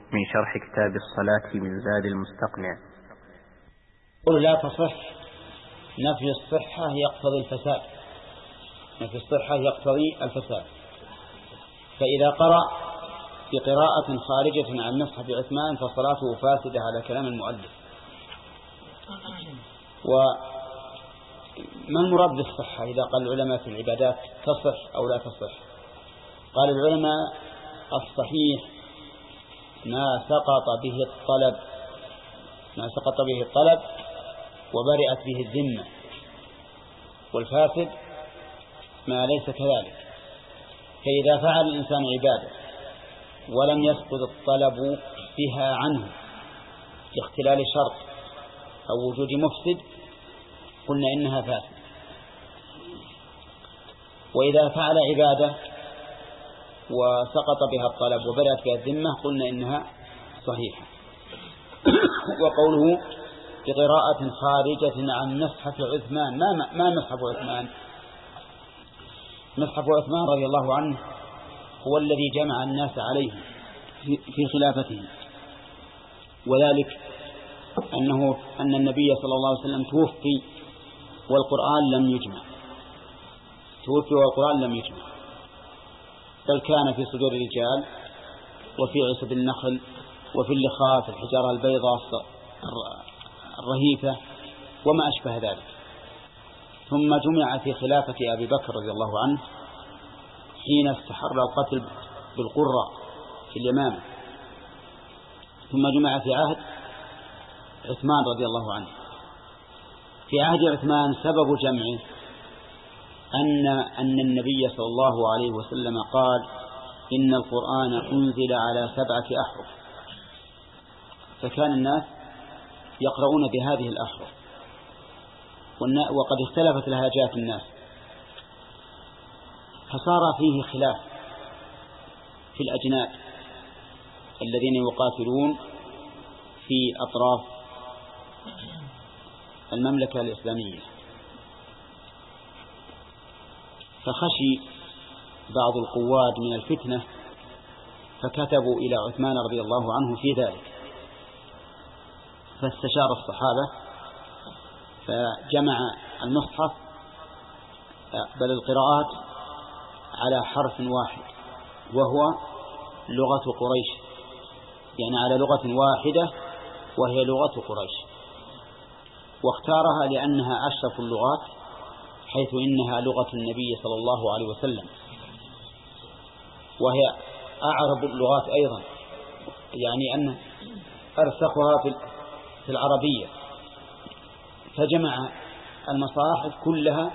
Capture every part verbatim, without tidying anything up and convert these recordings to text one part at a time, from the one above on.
من شرح كتاب الصلاة من زاد المستقنع. قل لا تصح، نفي الصحة يقتضي الفساد، نفي الصحة يقتضي الفساد. فإذا قرأ بقراءة خارجة عن مصحف عثمان فصلاته فاسدة على كلام المؤلف. وما المراد بالصحة؟ إذا قال العلماء في العبادات تصح أو لا تصح، قال العلماء الصحيح ما سقط به الطلب ما سقط به الطلب وبرئت به الذمة، والفاسد ما ليس كذلك. فإذا فعل الإنسان عبادة ولم يسقط الطلب بها عنه لاختلال شرط أو وجود مفسد قلنا إنها فاسد. وإذا فعل عبادة وسقط بها الطلب وبرأت بها الذمة قلنا إنها صحيحة. وقوله بقراءة خارجة عن مصحف عثمان، ما ما مصحف عثمان؟ مصحف عثمان رضي الله عنه هو الذي جمع الناس عليه في خلافته، وذلك أنه أن النبي صلى الله عليه وسلم توفي والقرآن لم يجمع، توفي والقرآن لم يجمع، بل كان في صدور الرجال وفي عصب النخل وفي اللخاف الحجارة البيضاء الرهيفة وما أشبه ذلك. ثم جمع في خلافة أبي بكر رضي الله عنه حين استحر القتل بالقرى في اليمامة، ثم جمع في عهد عثمان رضي الله عنه. في عهد عثمان سبب جمعه أن أن النبي صلى الله عليه وسلم قال إن القرآن أنزل على سبعة أحرف، فكان الناس يقرؤون بهذه الأحرف، وقد اختلفت لهجات الناس، فصار فيه خلاف في الأجناد الذين يقاتلون في أطراف المملكة الإسلامية. فخشي بعض القواد من الفتنة فكتبوا إلى عثمان رضي الله عنه في ذلك، فاستشار الصحابة فجمع المصحف بل القراءات على حرف واحد وهو لغة قريش، يعني على لغة واحدة وهي لغة قريش، واختارها لأنها أشرف اللغات حيث إنها لغة النبي صلى الله عليه وسلم، وهي أعرب اللغات أيضا، يعني أن أرسخها في العربية. فجمع المصاحف كلها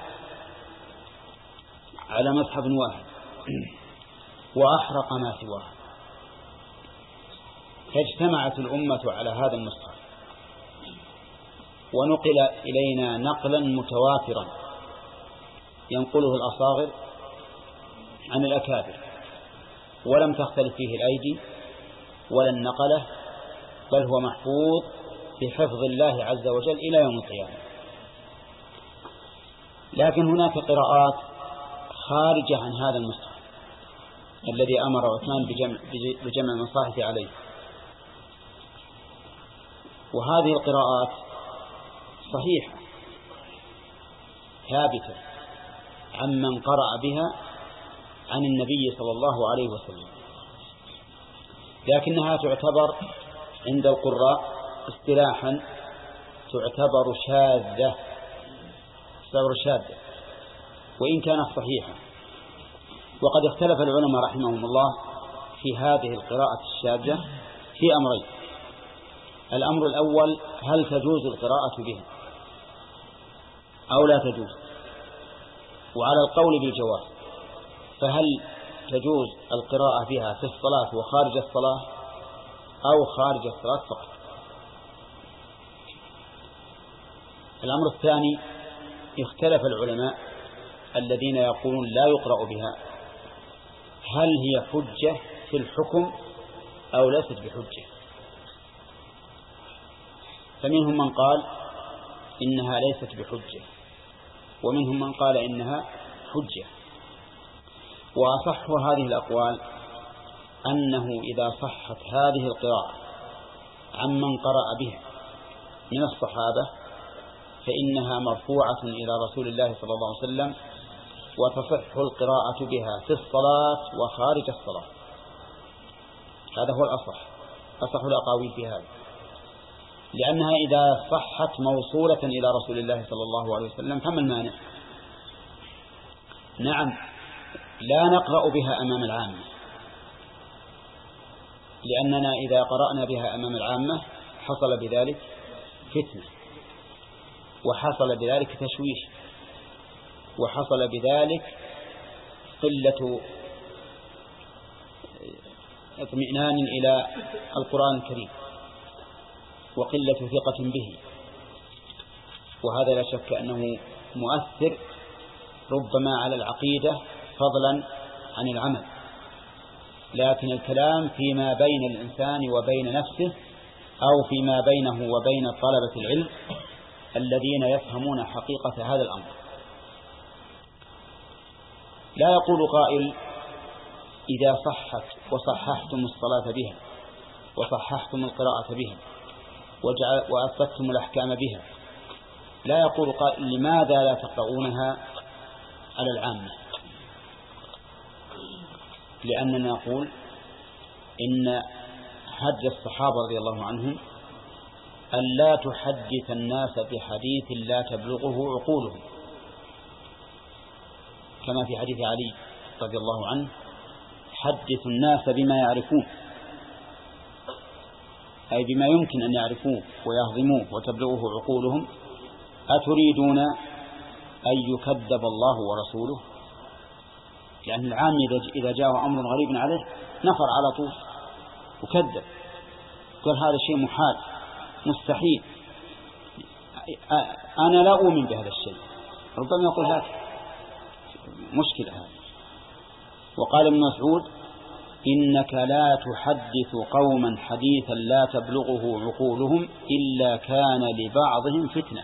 على مصحف واحد وأحرق ما سواه، فاجتمعت الأمة على هذا المصحف، ونقل إلينا نقلا متواترا ينقله الأصاغر عن الأكابر، ولم تختلف فيه الأيدي ولا النقلة، بل هو محفوظ في حفظ الله عز وجل إلى يوم القيامة. لكن هناك قراءات خارجة عن هذا المصحف الذي أمر عثمان بجمع, بجمع المصاحف عليه، وهذه القراءات صحيحة ثابتة عمن قرأ بها عن النبي صلى الله عليه وسلم، لكنها تعتبر عند القراء اصطلاحا تعتبر شاذة تعتبر شاذة وإن كانت صحيحة. وقد اختلف العلماء رحمهم الله في هذه القراءة الشاذة في أمرين: الأمر الأول هل تجوز القراءة بها أو لا تجوز، وعلى القول بالجواز، فهل تجوز القراءة بها في الصلاة وخارج الصلاة أو خارج الصلاة فقط. الأمر الثاني اختلف العلماء الذين يقولون لا يقرأ بها هل هي حجة في الحكم أو ليست بحجة، فمنهم من قال إنها ليست بحجة ومنهم من قال إنها حجة. وأصح هذه الأقوال أنه إذا صحت هذه القراءة عمن قرأ بها من الصحابة فإنها مرفوعة إلى رسول الله صلى الله عليه وسلم، وتصح القراءة بها في الصلاة وخارج الصلاة. هذا هو الأصح، أصح الأقاويل في هذا، لأنها إذا صحت موصولة إلى رسول الله صلى الله عليه وسلم فما المانع؟ نعم، لا نقرأ بها أمام العامة، لأننا إذا قرأنا بها أمام العامة حصل بذلك فتنة، وحصل بذلك تشويش، وحصل بذلك قلة اطمئنان إلى القرآن الكريم وقلة ثقة به، وهذا لا شك أنه مؤثر ربما على العقيدة فضلا عن العمل. لكن الكلام فيما بين الإنسان وبين نفسه، أو فيما بينه وبين طلبة العلم الذين يفهمون حقيقة هذا الأمر. لا يقول قائل إذا صحت وصححتم الصلاة بها وصححتم القراءة بها وأثبتتم الأحكام بها، لا يقول قائل لماذا لا تقرؤونها على العامة؟ لأننا نقول إن هدي الصحابة رضي الله عنهم أن لا تحدث الناس بحديث لا تبلغه عقولهم، كما في حديث علي رضي الله عنه: حدث الناس بما يعرفون، أي بما يمكن أن يعرفوه ويهضموه وتبلغه عقولهم. أتريدون أن يكذب الله ورسوله؟ لأن العام إذا جاء أمر غريب عليه نفر على طول وكذب، قال هذا شيء محال مستحيل، أنا لا أؤمن بهذا الشيء، ربما يقول هذا مشكلة هذا. وقال ابن مسعود: إنك لا تحدث قوما حديثا لا تبلغه عقولهم إلا كان لبعضهم فتنة.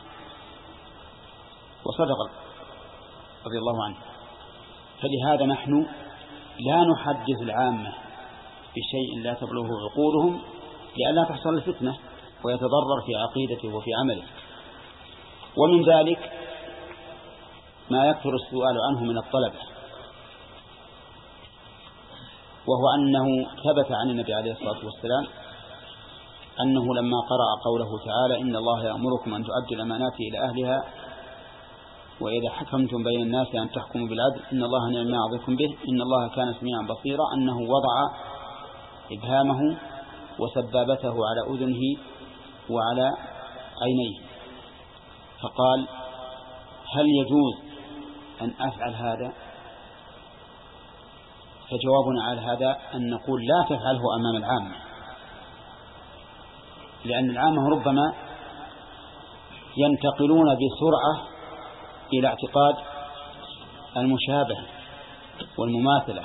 وصدق رضي الله عنه. فلهذا نحن لا نحدث العامة بشيء لا تبلغه عقولهم لئلا تحصل الفتنة ويتضرر في عقيدته وفي عمله. ومن ذلك ما يكثر السؤال عنه من الطلبة، وهو أنه ثبت عن النبي عليه الصلاة والسلام أنه لما قرأ قوله تعالى: إن الله يأمركم أن تؤدوا الأمانات إلى أهلها وإذا حكمتم بين الناس أن تحكموا بالعدل إن الله نعم ما يعظكم به إن الله كان سميعا بصيرا، أنه وضع إبهامه وسبابته على أذنه وعلى عينيه، فقال: هل يجوز أن أفعل هذا؟ فجوابنا على هذا أن نقول لا تفعله أمام العامة، لأن العامة ربما ينتقلون بسرعة إلى اعتقاد المشابهة والمماثلة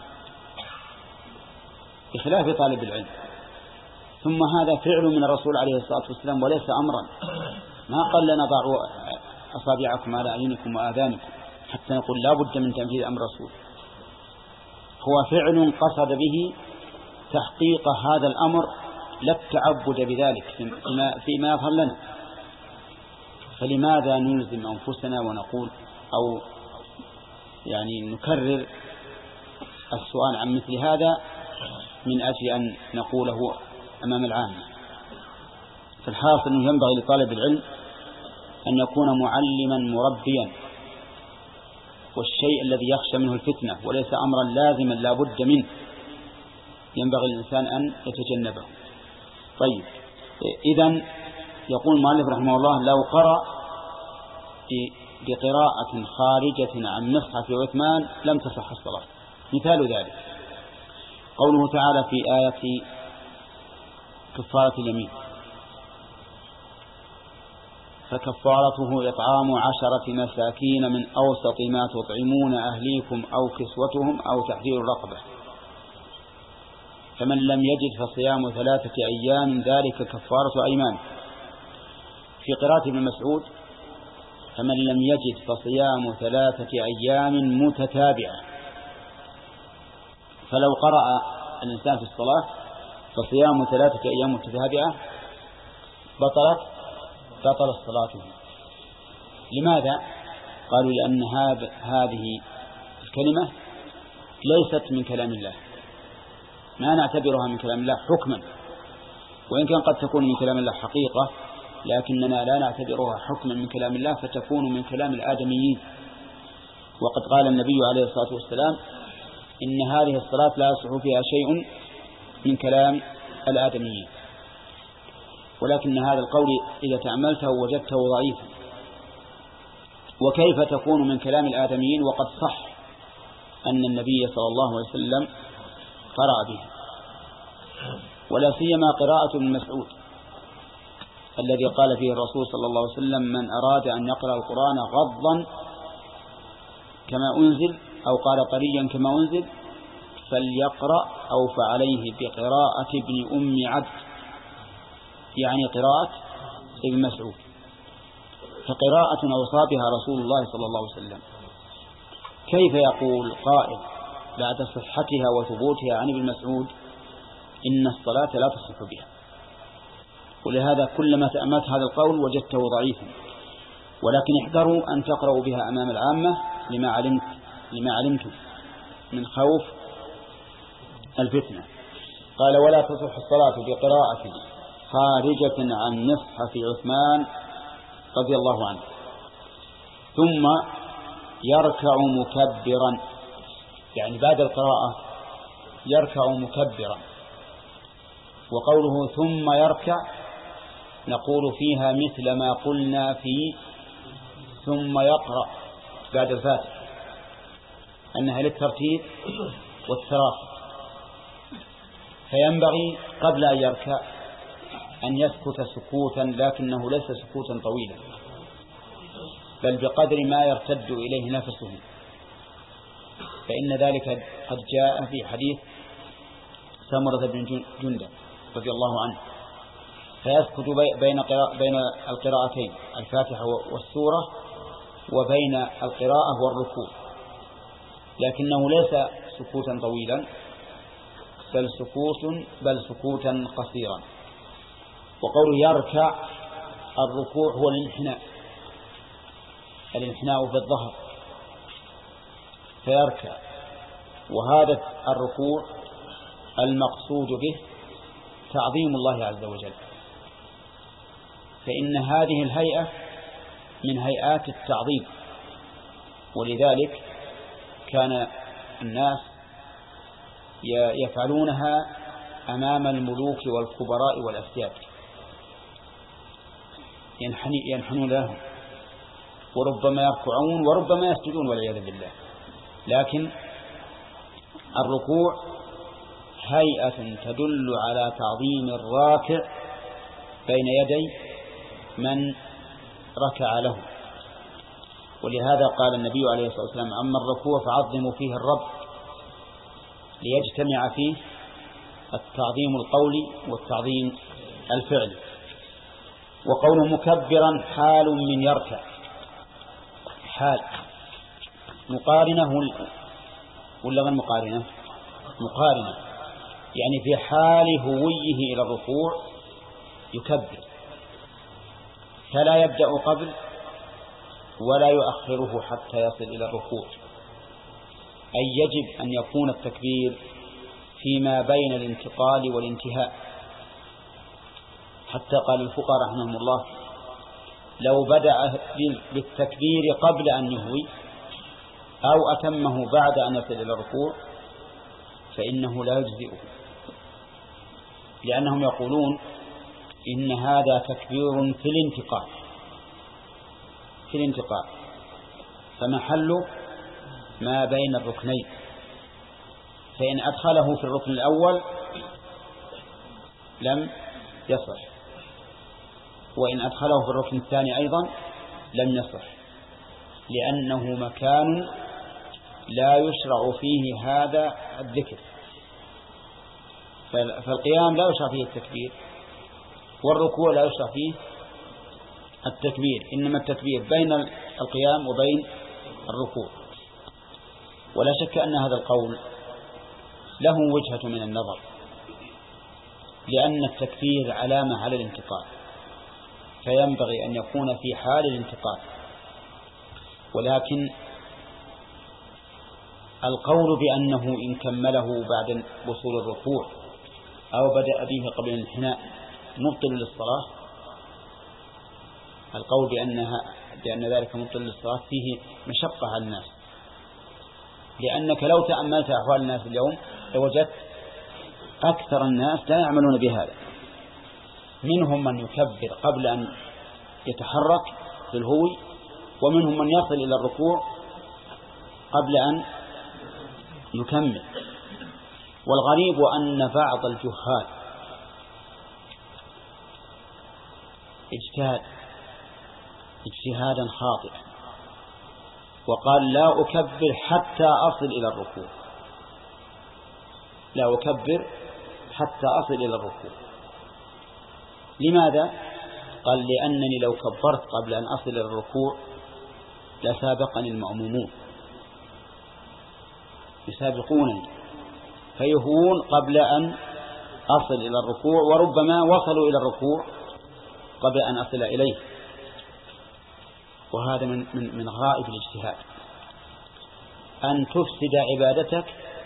بخلاف طالب العلم. ثم هذا فعل من الرسول عليه الصلاة والسلام وليس أمرا، ما قال لنا ضعوا أصابعكم على أعينكم وآذانكم حتى نقول لا بد من تنفيذ أمر الرسول. هو فعل قصد به تحقيق هذا الأمر لا التعبد بذلك فيما, فيما يظهر لنا. فلماذا نلزم أنفسنا ونقول أو يعني نكرر السؤال عن مثل هذا من أجل أن نقوله أمام العامة؟ فالحاصل أنه ينبغي لطالب العلم أن يكون معلما مربيا، والشيء الذي يخشى منه الفتنة وليس أمرا لازما لا بد منه ينبغي الإنسان أن يتجنبه. طيب، إذن يقول المؤلف رحمه الله: لو قرأ بقراءة خارجة عن مصحف عثمان لم تصح الصلاة. مثال ذلك قوله تعالى في آية كفارة اليمين: فكفارته إطعام عشرة مساكين من أوسط ما تطعمون أهليكم أو كسوتهم أو تحرير رقبة، فمن لم يجد فصيام ثلاثة أيام ذلك كفارة أيمان. في قراءة ابن مسعود: فمن لم يجد فصيام ثلاثة أيام متتابعة. فلو قرأ الإنسان في الصلاة فصيام ثلاثة أيام متتابعة بطلت بطلت صلاته. لماذا؟ قالوا لأن هذه الكلمة ليست من كلام الله، ما نعتبرها من كلام الله حكما، وإن كان قد تكون من كلام الله حقيقة، لكننا لا نعتبرها حكما من كلام الله، فتكون من كلام الآدميين. وقد قال النبي عليه الصلاة والسلام إن هذه الصلاة لا يصح فيها شيء من كلام الآدميين. ولكن هذا القول إذا تأملته وجدته ضعيفا. وكيف تكون من كلام الآدميين وقد صح أن النبي صلى الله عليه وسلم قرأ به؟ ولا سيما قراءة ابن مسعود الذي قال فيه الرسول صلى الله عليه وسلم من أراد أن يقرأ القرآن غضا كما أنزل أو قال طريا كما أنزل فليقرأ أو فعليه بقراءة ابن أم عبد، يعني قراءة ابن مسعود. فقراءة أوصى بها رسول الله صلى الله عليه وسلم. كيف يقول قائل بعد صحتها وثبوتها عن ابن مسعود إن الصلاة لا تصح بها؟ ولهذا كلما تأملت هذا القول وجدته ضعيفا. ولكن احذروا أن تقرأوا بها أمام العامة لما علمت لما علمتم من خوف الفتنة. قال ولا تصح الصلاة بقراءة خارجة عن مصحف عثمان رضي الله عنه. ثم يركع مكبرا، يعني بعد القراءة يركع مكبرا. وقوله ثم يركع نقول فيها مثل ما قلنا في ثم يقرأ بعد الفاتحة أنها للترتيب والتراخي. فينبغي قبل أن يركع أن يسكت سكوتا، لكنه ليس سكوتا طويلا، بل بقدر ما يرتد إليه نفسه، فإن ذلك قد جاء في حديث سمرة بن جندب رضي الله عنه. فيسكت بين بين القراءتين الفاتحة والسورة وبين القراءة والركوع، لكنه ليس سكوتا طويلا بل سكوت بل سكوتا قصيرا. وقوله يركع الركوع هو الانحناء الانحناء في الظهر فيركع. وهذا الركوع المقصود به تعظيم الله عز وجل، فإن هذه الهيئة من هيئات التعظيم. ولذلك كان الناس يفعلونها أمام الملوك والكبراء والأسياد، ينحنون لهم وربما يركعون وربما يسجدون والعياذ بالله. لكن الركوع هيئة تدل على تعظيم الراكع بين يدي من ركع له. ولهذا قال النبي عليه الصلاة والسلام أما الركوع فعظموا فيه الرب، ليجتمع فيه التعظيم القولي والتعظيم الفعلي. وقوله مكبرا حال من يركع، حال مقارنة ولا غير مقارنة؟ مقارنة، يعني في حال هويه إلى الركوع يكبر، فلا يبدأ قبل ولا يؤخره حتى يصل إلى الركوع. أي يجب أن يكون التكبير فيما بين الانتقال والانتهاء. حتى قال الفقهاء رحمهم الله لو بدأ بالتكبير قبل أن يهوي أو أتمه بعد أن يصل إلى الركوع فإنه لا يجزئه، لأنهم يقولون إن هذا تكبير في الانتقال في الانتقال فمحله ما بين الركنين، فإن أدخله في الركن الأول لم يصح، وإن أدخله في الركن الثاني أيضا لم يصح، لأنه مكان لا يشرع فيه هذا الذكر. فالقيام لا يشرع فيه التكبير، والركوع لا يشرع فيه التكبير، إنما التكبير بين القيام وبين الركوع. ولا شك أن هذا القول له وجهة من النظر، لأن التكبير علامة على الانتقال، فينبغي أن يكون في حال الانتقال. ولكن القول بأنه إن كمله بعد وصول الركوع أو بدأ به قبل الانحناء مبطل للصلاة، القول بأنها بأن ذلك مبطل للصلاة فيه مشقة على الناس، لأنك لو تأملت أحوال الناس اليوم لوجدت أكثر الناس لا يعملون بهذا. منهم من يكبر قبل أن يتحرك في الهوي، ومنهم من يصل إلى الركوع قبل أن يكمل. والغريب أن بعض الجهال اجتهد اجتهادا خاطئا وقال لا أكبر حتى أصل إلى الركوع، لا أكبر حتى أصل إلى الركوع. لماذا؟ قال لأنني لو كبرت قبل أن أصل إلى الركوع لسابقني المأمومون، يسابقونني فيهون قبل أن أصل إلى الركوع، وربما وصلوا إلى الركوع قبل أن أصل إليه. وهذا من, من, من غائب الاجتهاد، أن تفسد عبادتك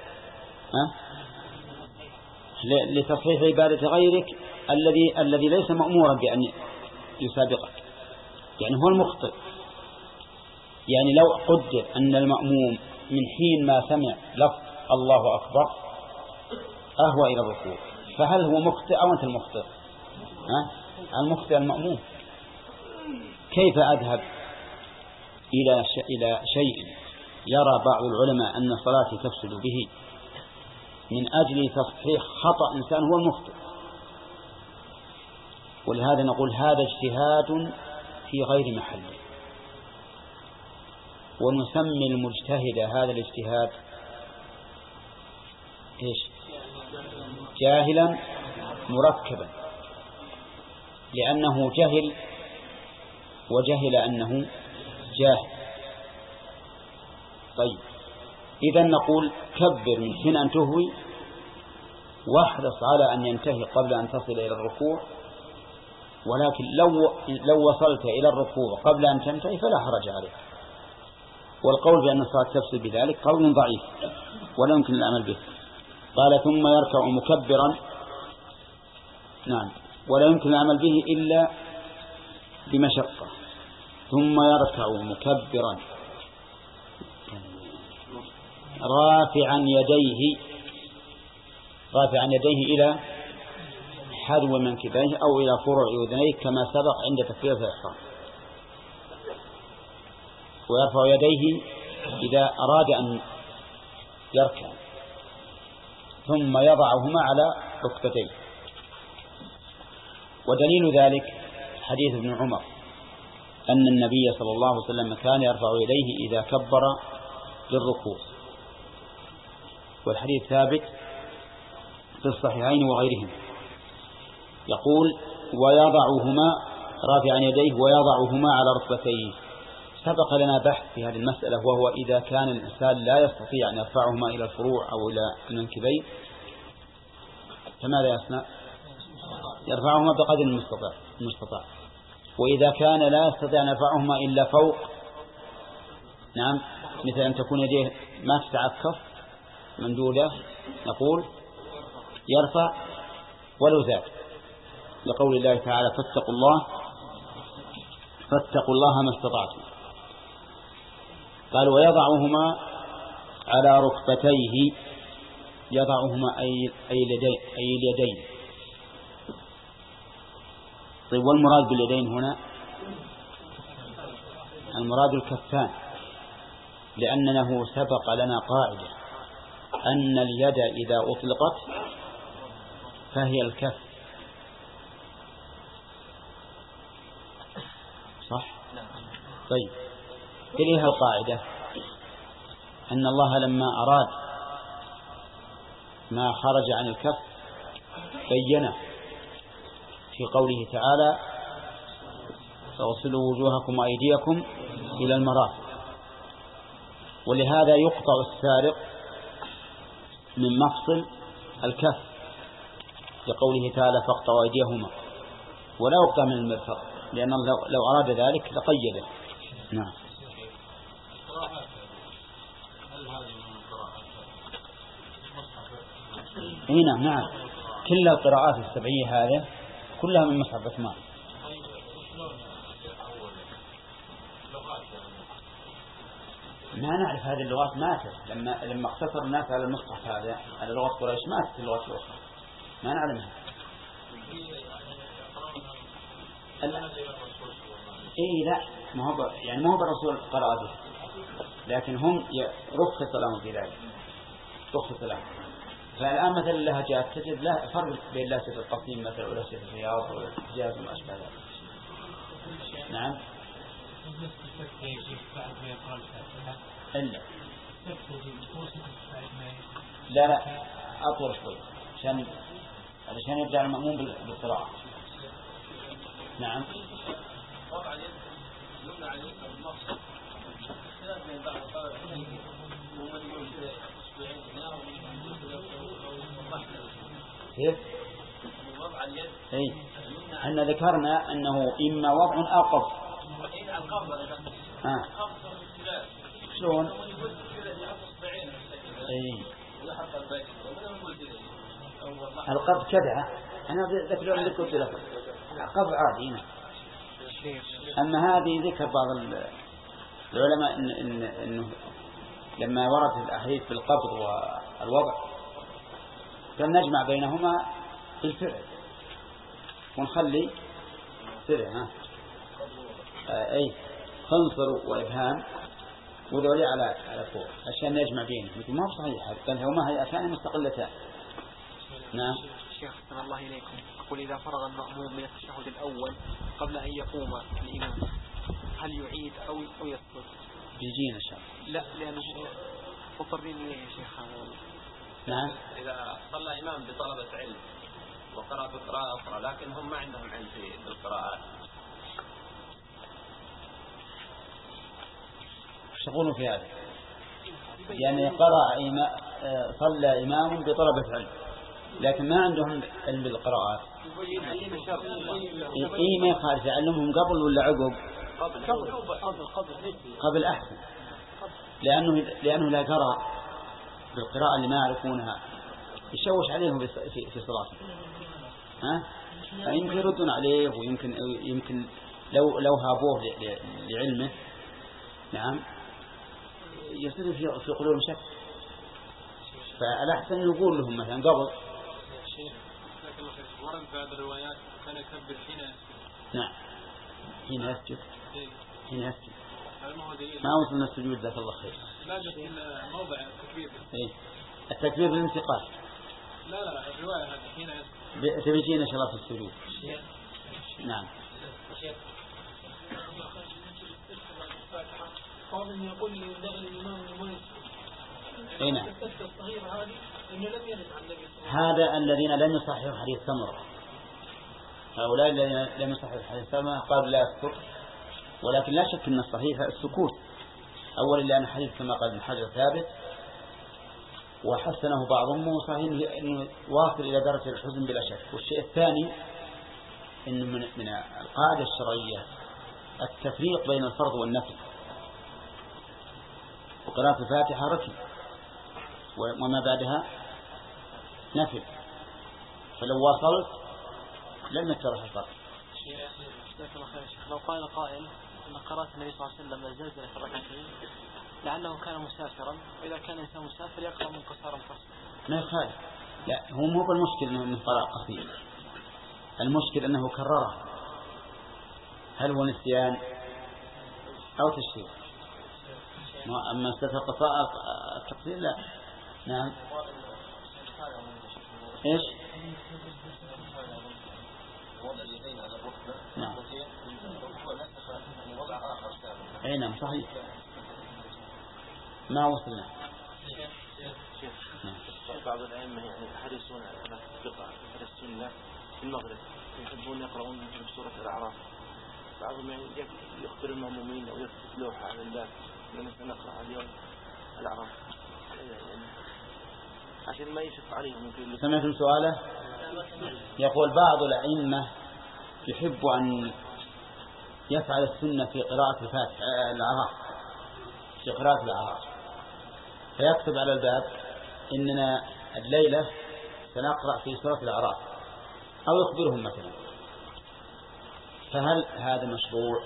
لتصحيح عبادة غيرك الذي الذي ليس مأمورا بأن يسابقك، يعني هو المخطئ. يعني لو قدر أن المأموم من حين ما سمع لفظ الله أكبر أهوى إلى الركوع، فهل هو مخطئ أو أنت المخطئ؟ ها؟ المخطئ المأموم. كيف أذهب إلى إلى شيء يرى بعض العلماء أن صلاتي تفسد به من أجل تصحيح خطأ إنسان هو المخطئ؟ ولهذا نقول هذا اجتهاد في غير محله، ونسمي المجتهد هذا الاجتهاد إيش؟ جاهلا مركبا، لأنه جهل وجهل أنه جاهل. طيب إذا نقول كبر من حين أن تهوي، واحرص على أن ينتهي قبل أن تصل إلى الركوع، ولكن لو لو وصلت إلى الركوع قبل أن تنتهي فلا حرج عليك. والقول بأن الصلاة تفسد بذلك قول ضعيف ولا يمكن العمل به. قال ثم يركع مكبرا، نعم، ولا يمكن العمل به إلا بمشقة. ثم يركع مكبرا رافعا يديه رافعا يديه إلى حذو منكبيه أو إلى فروع أذنيه كما سبق عند تكبيرة الإحرام. ويرفع يديه إذا أراد أن يركع، ثم يضعهما على ركبتيه. ودليل ذلك حديث ابن عمر أن النبي صلى الله عليه وسلم كان يرفع يديه إذا كبر للركوع، والحديث ثابت في الصحيحين وغيرهم. يقول ويضعهما رافعا يديه ويضعهما على ركبتيه. سبق لنا بحث في هذه المسألة، وهو إذا كان الإنسان لا يستطيع أن يرفعهما إلى الفروع أو إلى المنكبين فماذا يصنع؟ يرفعهما بقدر المستطاع المستطاع. وإذا كان لا يستطيع أن يرفعهما إلا فوق، نعم، مثل أن تكون يديه ما تتعكف مندودة، نقول يرفع ولو زاد، لقول الله تعالى فاتقوا الله فاتقوا الله ما استطعتم. قال ويضعهما على ركبتيه، يضعهما أي اليدين أي اليدين. طيب والمراد باليدين هنا المراد الكفان، لأنه سبق لنا قاعدة أن اليد إذا أطلقت فهي الكف، صح؟ طيب إليها القاعدة أن الله لما أراد ما خرج عن الكف بينه في قوله تعالى فاغسلوا وجوهكم وأيديكم إلى المرافق. ولهذا يقطع السارق من مفصل الكف لقوله تعالى فاقطعوا أيديهما، ولا يقطع من المرفق، لأن لو, لو أراد ذلك لقيده. نعم. هنا نعم، كل القراءات السبعية هذه كلها من مصحف عثمان. ما نعرف هذه اللغات ماتت لما لما اقتصر الناس على المصحف هذا على لغة قريش، ماتت اللغات الأخرى ما نعلمها. إيه لا، ما هو يعني ما هو بالرسول قرأ به، لكن هم رخص لهم في ذلك، رخص لهم. فالآن مثل اللهجات تجد لا فرق بين لهجة القصيم مثل ولهجة الرياض والحجاز وما أشبه ذلك. نعم. إلا لا لا أطول شوي عشان علشان يرجع المأموم بالقراءة. نعم. كيف؟ إيه أن ذكرنا أنه إما وضع أو قبض. آه. شلون؟ إيه. القبض كذا أنا ذكر لك قلت لك القبض عادي هنا. أما هذه ذكر بعض العلماء إن إن إنه لما ورد الأحاديث بالقبض والوضع كان نجمع بينهما بالفعل ونخلي سرع ها آه أي خنصر وإبهام وذولي على على فوق عشان نجمع بينهم. مثل ما هو صحيح قال هما هي أكان مستقلتان. نعم. شيخ صلى الله إليكم أقول إذا فرغ المأموم من التشهد الأول قبل أن يقوم الإمام هل يعيد أو أو يسقط؟ يجينا إن شاء الله. لا لأنه مضطرين إليه يا شيخ. نعم. إذا صلى إمام بطلبة علم وقرأ بقراءة أخرى لكن هم ما عندهم علم في القراءات، وش تقولون في هذا؟ يعني قرأ إمام صلى إمام بطلبة علم لكن ما عندهم علم بالقراءات. إيه ما يخالف يعلمهم قبل ولا عقب؟ قبل قبل قبل قبل أحسن، لأنه لأنه لا قرأ بالقراءة اللي ما يعرفونها يشوش عليهم في في صلاتهم. ها؟ فيمكن يردون عليه ويمكن يمكن لو لو هابوه لعلمه نعم يصير في في قلوبهم شك. فالأحسن يقول لهم مثلا قبل. لكن ورد بعض الروايات كان يكبر حين يسجد. نعم حين يسجد. حين يسجد. ما وصلنا السجود ذاك الله خير. لا بس موضع التكبير. إيه التكبير بالانتقال. لا لا الرواية هذه حين يسجد. تبيجينا شرف السجود. نعم. قال إن يقول لي ينبغي الإمام المؤمن. أي نعم. الصغيرة هذه إنه لم يرد عن النبي صلى الله عليه وسلم. هذا الذين لم يصححوا حديث سمرة، هؤلاء الذين لم يصححوا حديث سمرة قالوا لا يسكت، ولكن لا شك أن الصحيح السكوت. أولا لأن حديث كما قال ابن حجر ثابت وحسنه بعضهم وصحيح أنه واصل إلى درجة الحزن بلا شك. والشيء الثاني إنه من من القاعدة الشرعية التفريق بين الفرض والنفل، وقراءة الفاتحة ركن وما بعدها نفل، فلو واصلت لم يترح الفرق. لو قال قائل أن قراءة النبي صلى الله عليه وسلم الزلزلة في الركعتين لعله كان مسافرا، وإذا كان إنسان مسافر يقرأ من قصار قصر ما يخالف. لا هو مو بالمشكل أنه من قراءة قصير، المشكل أنه كرره. هل هو نسيان أو تشريع؟ أما استفى قصاء التقصير لا. نعم. إيش؟ نعم. أي نعم صحيح. ما وصلنا. نعم. بعض الأئمة يعني يحرصون على قطع السنة في المغرب يحبون يقرؤون من سورة الأعراف. بعضهم يعني يخبر المأمومين أو يكتب لوحة على الباب لما سنقرأ اليوم الأعراف. عشان ما يشق عليهم. سمعتم سؤاله؟ يقول بعض الأئمة يحب أن يفعل السنة في قراءة الفاتحة الأعراف، في قراءة الأعراف، فيكتب على الباب إننا الليلة سنقرأ في سورة الأعراف، أو يخبرهم مثلا. فهل هذا مشروع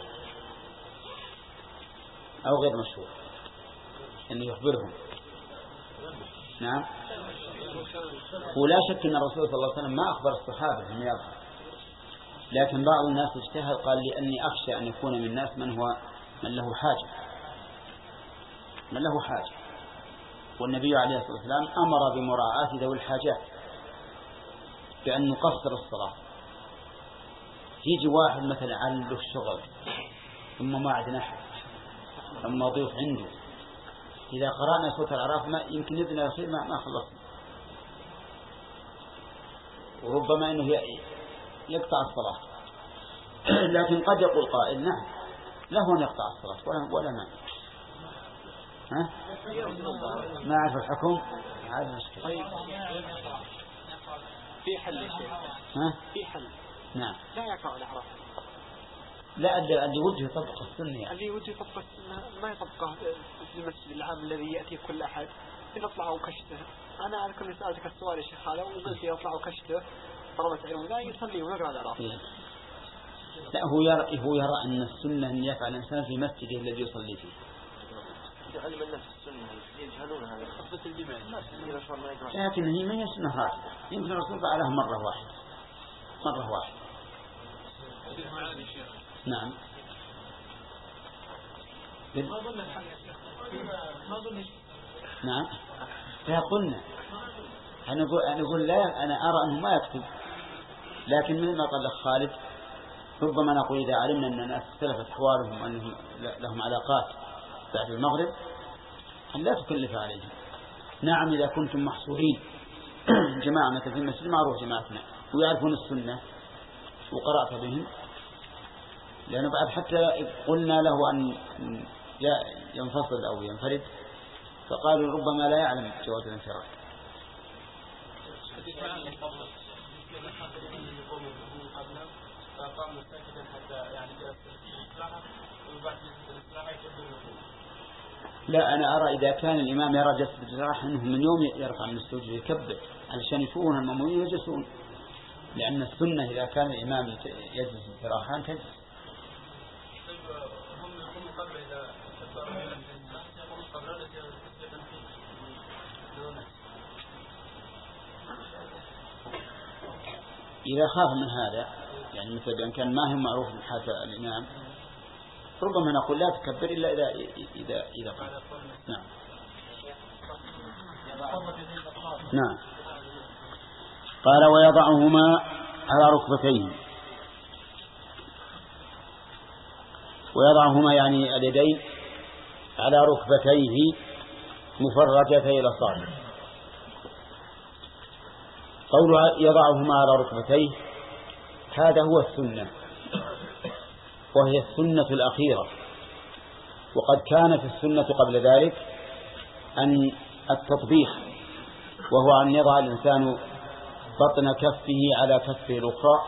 أو غير مشروع أنه يخبرهم؟ نعم. ولا شك أن الرسول صلى الله عليه وسلم ما أخبر الصحابة أن يظهر، لكن بعض الناس اجتهد قال لأني أخشى أن يكون من الناس من هو من له حاجة من له حاجة والنبي عليه الصلاة والسلام أمر بمراعاة ذوي الحاجات بأن نقصر الصلاة. يجي واحد مثلا عنده الشغل ثم ما عندنا أحد ثم ضيوف عنده، إذا قرأنا سورة الأعراف ما يمكن يبنى الخير ما ما خلصنا، وربما أنه يقطع الصلاة. لكن قد يقول قائل نعم له أن يقطع الصلاة ولا ولا ما ها ما أعرف الحكم عاد مشكلة. في حل يا شيخ، ها في حل. نعم. لا يقرأ الأعراف. لا اللي اللي وجه يطبق السنة يعني. اللي وجه يطبق السنة ما يطبقه في المسجد العام الذي يأتي كل أحد يطلعوا كشته. أنا أذكر سألتك السؤال يا شيخ هذا وقلت يطلعوا كشته طلبة علم لا يصلي ويقرأ الأعراف. لا هو يرى هو يرى أن السنة أن يفعل الإنسان في مسجده الذي يصلي فيه. علم الناس السنة يجهلون هذا خاصة الجماعة. لكن هي ما هي سنة راتبة، يمكن الرسول فعلها مرة واحدة مرة واحدة. نعم. ما ظن الحل يا شيخ ما ظن نعم. فقلنا أنا أقول أنا أقول لا أنا أرى أنه ما يكتب، لكن مثل ما قال خالد ربما نقول إذا علمنا أن الناس اختلفت أحوالهم وأنهم لهم علاقات بعد المغرب أن لا تكلف عليهم. نعم إذا كنتم محصورين جماعة مثل في المسجد معروف جماعتنا ويعرفون السنة وقرأت بهم، لأنه بعد حتى قلنا له أن ينفصل أو ينفرد فقالوا ربما لا يعلم جواز الانفراد. لا أنا أرى إذا كان الإمام يرى جلسة الاستراحة أنه من يوم يرفع من السجود يكبر علشان يشوفون المأمومين يجلسون، لأن السنة إذا كان الإمام يجلس استراحة تجلس. إذا خاف من هذا يعني مثل بأن كان ما هم معروف من حال الإمام ربما نقول لا تكبر إلا إذا إذا إذا قال. نعم. نعم. قال ويضعهما على ركبتيه، ويضعهما يعني اليدين على ركبتيه مفرجتي الأصابع. قول يضعهما على ركبتيه هذا هو السنة، وهي السنة الأخيرة، وقد كانت السنة قبل ذلك أن التطبيق، وهو أن يضع الإنسان بطن كفه على كفه الأخرى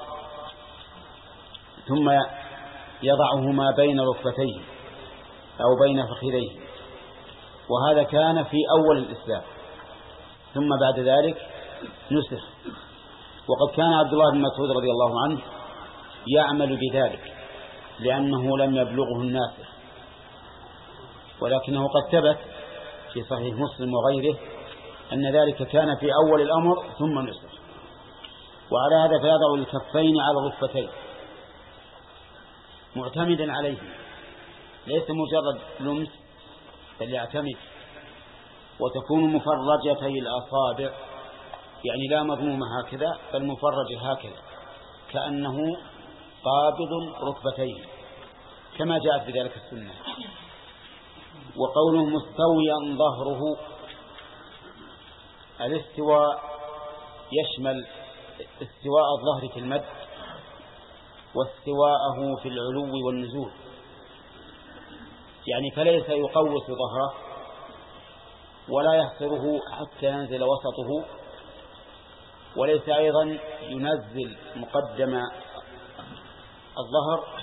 ثم يضعهما بين ركبتيه أو بين فخذيه، وهذا كان في أول الإسلام، ثم بعد ذلك نسخ. وقد كان عبد الله بن مسعود رضي الله عنه يعمل بذلك لأنه لم يبلغه الناسخ، ولكنه قد ثبت في صحيح مسلم وغيره أن ذلك كان في أول الأمر ثم نسخ. وعلى هذا فيضع الكفين على الركبتين معتمدا عليه، ليس مجرد لمس بل يعتمد، وتكون مفرجتي الأصابع يعني لا مضمومة هكذا بل مفرجة هكذا كأنه قابض ركبتيه كما جاءت بذلك السنة. وقوله مستويا ظهره، الاستواء يشمل استواء الظهر في المد واستواءه في العلو والنزول، يعني فليس يقوس ظهره ولا يحصره حتى ينزل وسطه، وليس أيضا ينزل مقدم الظهر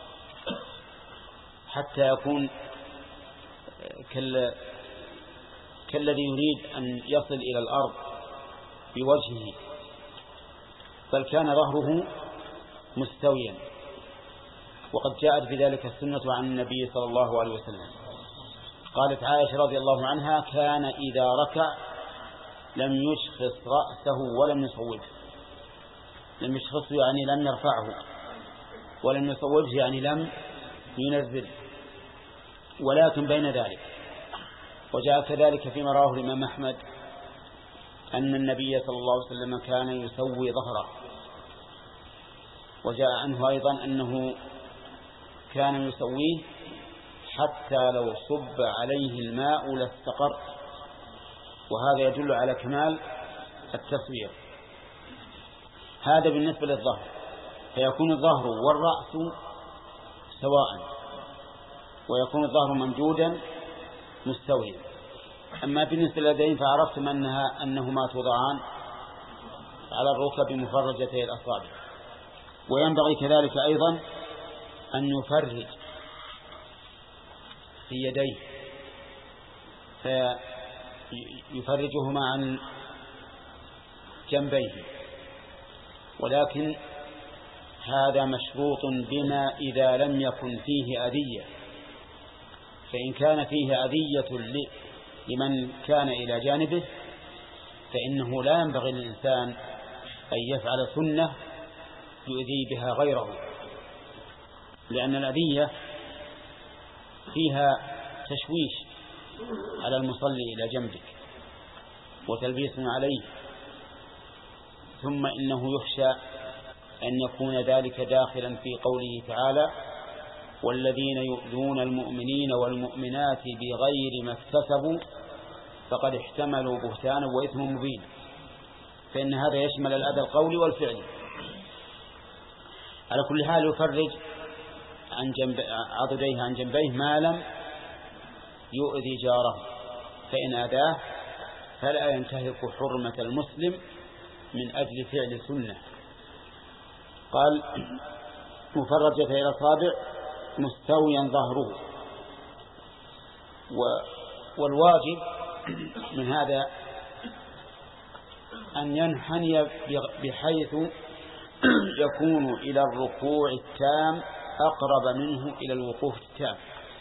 حتى يكون كال... كالذي يريد أن يصل إلى الأرض بوجهه، بل كان ظهره مستويا. وقد جاءت بذلك السنة عن النبي صلى الله عليه وسلم. قالت عائشة رضي الله عنها: كان إذا ركع لم يشخص رأسه ولم يصوبه. لم يشخصه يعني لم يرفعه، ولم يصوبه يعني لم ينزل، ولكن بين ذلك. وجاء كذلك فيما رواه الإمام أحمد أن النبي صلى الله عليه وسلم كان يسوي ظهره. وجاء عنه أيضا أنه كان يسويه حتى لو صب عليه الماء لاستقر، وهذا يدل على كمال التسوية. هذا بالنسبة للظهر، فيكون الظهر والرأس سواء، ويكون الظهر ممدودا مستويا. أما بالنسبة لليدين فعرفتم أنها أنهما توضعان على الركب مفرجتي الأصابع. وينبغي كذلك أيضا أن يفرج في يديه، فيفرجهما عن جنبيه، ولكن هذا مشروط بما إذا لم يكن فيه أذية. فإن كان فيه أذية لمن كان إلى جانبه فإنه لا ينبغي للإنسان أن يفعل سنة يؤذي بها غيره، لأن الأذية فيها تشويش على المصلي إلى جنبك وتلبيس عليه، ثم إنه يخشى أن يكون ذلك داخلا في قوله تعالى: والذين يؤذون المؤمنين والمؤمنات بغير ما اكتسبوا فقد احتملوا بهتانا وإثما مبينا. فإن هذا يشمل الأذى القولي والفعلي. على كل حال يفرج عن جنب عضديه عن جنبيه ما لم يؤذي جاره، فإن أذاه فلا ينتهك حرمة المسلم من أجل فعل سنة. قال: مفرجة إلى الأصابع مستويا ظهره. والواجب من هذا أن ينحني بحيث يكون إلى الركوع التام أقرب منه إلى الوقوف التام،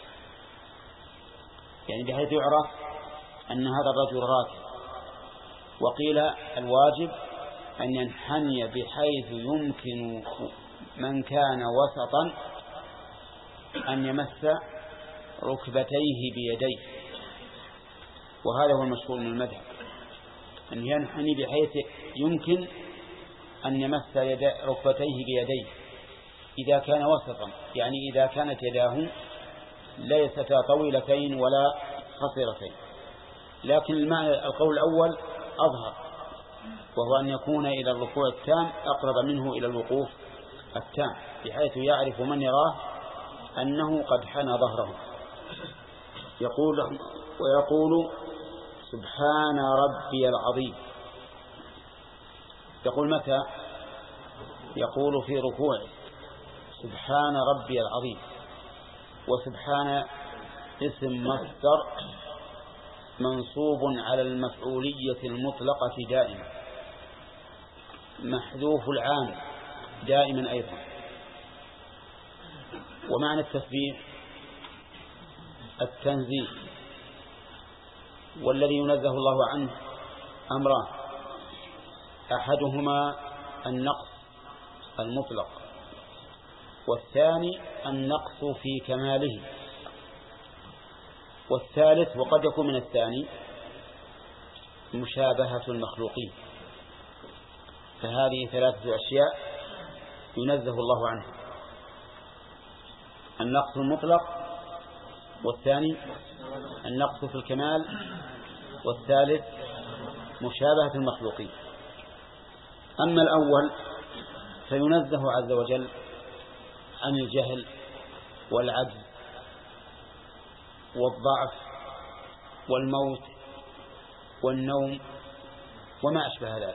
يعني بحيث يعرف أن هذا الرجل راكع. وقيل الواجب أن ينحني بحيث يمكن من كان وسطا أن يمس ركبتيه بيديه، وهذا هو المشهور من المذهب، أن ينحني بحيث يمكن أن يمس ركبتيه بيديه إذا كان وسطا، يعني إذا كانت يداه ليستا طويلتين ولا قصيرتين. لكن المعنى القول الأول أظهر، وهو أن يكون إلى الركوع التام أقرب منه إلى الوقوف التام، بحيث يعرف من يراه أنه قد حنى ظهره. يقول ويقول: سبحان ربي العظيم. يقول متى؟ يقول في ركوعه: سبحان ربي العظيم. وسبحان اسم مصدر منصوب على المفعولية المطلقة دائما، محذوف العام دائما أيضا. ومعنى التسبيح التنزيه، والذي ينزه الله عنه أمران: أحدهما النقص المطلق، والثاني النقص في كماله، والثالث وقد يكون من الثاني مشابهة المخلوقين. فهذه ثلاثة أشياء ينزه الله عنها: النقص المطلق، والثاني النقص في الكمال، والثالث مشابهة المخلوقين. أما الأول فينزه عز وجل عن الجهل والعجز والضعف والموت والنوم وما أشبه ذلك.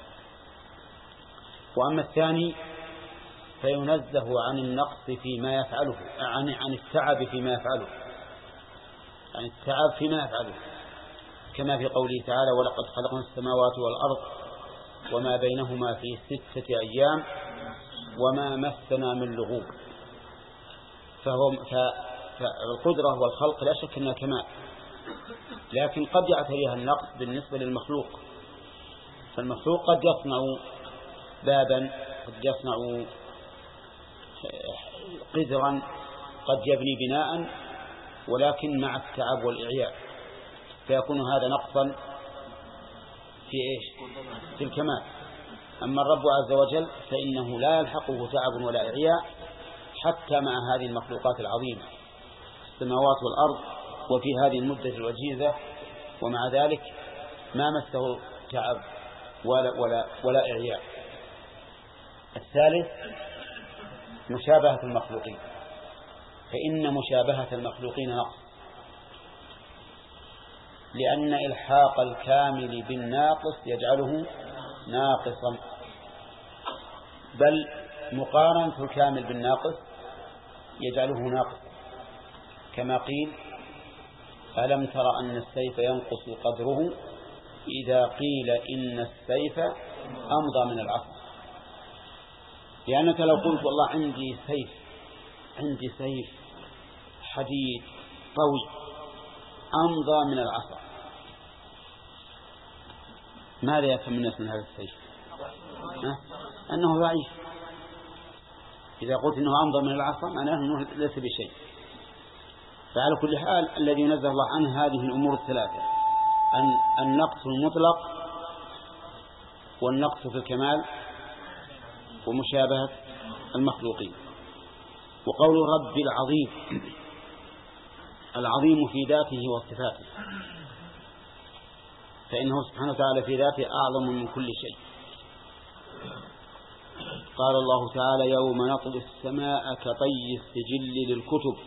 وأما الثاني فينزه عن النقص فيما يفعله، عن عن التعب فيما يفعله، عن التعب فيما يفعله، كما في قوله تعالى: ولقد خلقنا السماوات والأرض وما بينهما في ستة أيام وما مسنا من لغوب. فهو فالقدرة والخلق لا شك أنها كمال، لكن قد يعتريها النقص بالنسبة للمخلوق. فالمخلوق قد يصنع بابا، قد يصنع قدرا، قد يبني بناء، ولكن مع التعب والإعياء، فيكون هذا نقصا في إيش؟ في الكمال. أما الرب عز وجل فإنه لا يلحقه تعب ولا إعياء حتى مع هذه المخلوقات العظيمة، السماوات والأرض، وفي هذه المدة الوجيزة، ومع ذلك ما مسه تعب ولا, ولا, ولا إعياء. الثالث مشابهة المخلوقين، فإن مشابهة المخلوقين نقص، لأن إلحاق الكامل بالناقص يجعله ناقصا، بل مقارنة الكامل بالناقص يجعله ناقص، كما قيل: ألم تر أن السيف ينقص قدره إذا قيل إن السيف أمضى من العصا. لأنك لو قلت والله عندي سيف عندي سيف حديد طوي أمضى من العصا، ماذا يفهم الناس من هذا السيف؟ أنه ضعيف. إذا قلت إنه أمضى من العصا معناه أنه ليس بشيء. فعلى كل حال الذي نزه الله عنه هذه الأمور الثلاثة: أن النقص المطلق، والنقص في الكمال، ومشابهة المخلوقين. وقول رب العظيم، العظيم في ذاته وصفاته، فإنه سبحانه وتعالى في ذاته أعظم من كل شيء. قال الله تعالى: يوم نطوي السماء كطي السجل للكتب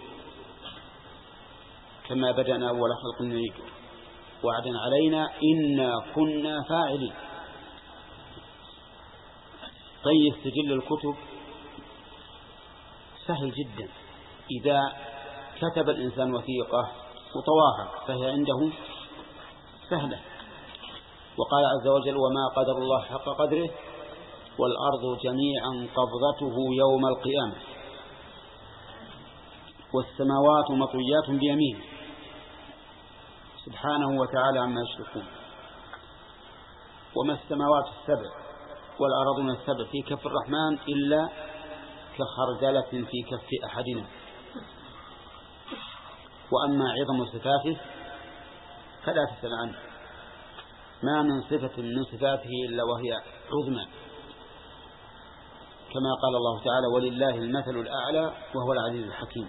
كما بدأنا أول خلق نعيده وعدا علينا إنا كنا فاعلين. طي السجل للكتب سهل جدا، إذا كتب الإنسان وثيقة وطواها فهي عنده سهلة. وقال عز وجل: وما قدر الله حق قدره والأرض جميعا قبضته يوم القيامة والسماوات مطويات بيمينه سبحانه وتعالى عما يشركون. وما السماوات السبع والأرضون السبع في كف الرحمن إلا كخردلة في كف أحدنا. وأما عظم صفاته فلا تسأل عنه، ما من صفة من صفاته إلا وهي عظمى، كما قال الله تعالى: ولله المثل الأعلى وهو العزيز الحكيم.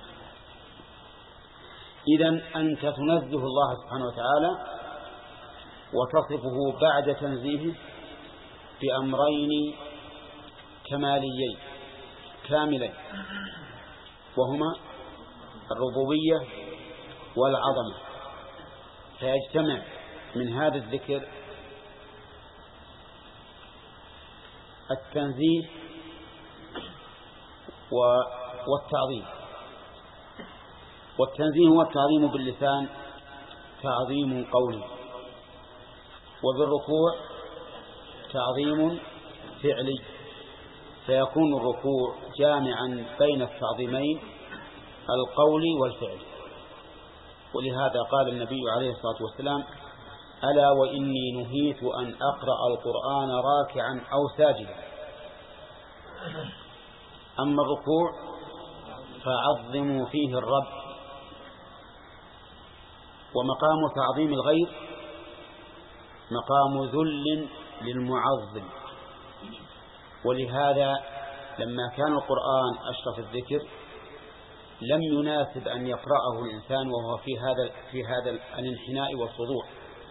إذن أنت تنزه الله سبحانه وتعالى وتصفه بعد تنزيهه بأمرين كماليين كاملين، وهما الربوبية والعظمة. فيجتمع من هذا الذكر التنزيه والتعظيم. والتنزيه والتعظيم باللسان تعظيم قولي، وبالركوع تعظيم فعلي، فيكون الركوع جامعا بين التعظيمين القولي والفعلي. ولهذا قال النبي عليه الصلاة والسلام: ألا وإني نهيت أن أقرأ القرآن راكعا أو ساجدا. أما الركوع فعظموا فيه الرب، ومقام تعظيم الغير مقام ذل للمعظم. ولهذا لما كان القرآن أشرف الذكر لم يناسب أن يقرأه الإنسان وهو في هذا في هذا الانحناء والخضوع،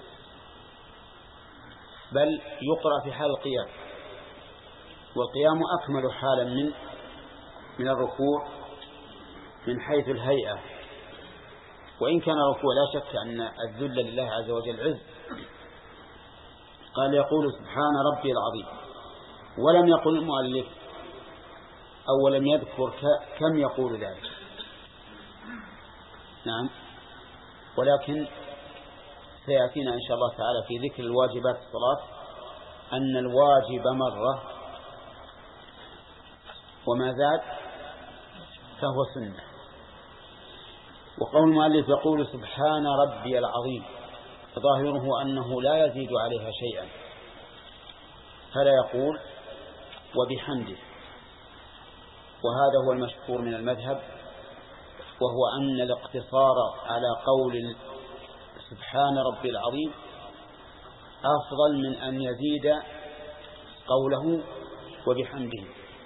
بل يقرأ في حال القيام، والقيام أكمل حالا من من الركوع من حيث الهيئة. وإن كان الركوع لا شك أن الذل لله عز وجل عز، قال يقول سبحان ربي العظيم، ولم يقل المؤلف أو لم يذكر كم يقول ذلك. نعم، ولكن سيأتينا إن شاء الله تعالى في ذكر الواجبات الصلاة أن الواجب مرة وما زاد فهو سنة. وقول المؤلف يقول سبحان ربي العظيم ظاهره أنه لا يزيد عليها شيئا، فلا يقول وبحمده، وهذا هو المشهور من المذهب، وهو أن الاقتصار على قول سبحان ربي العظيم أفضل من أن يزيد قوله وبحمده.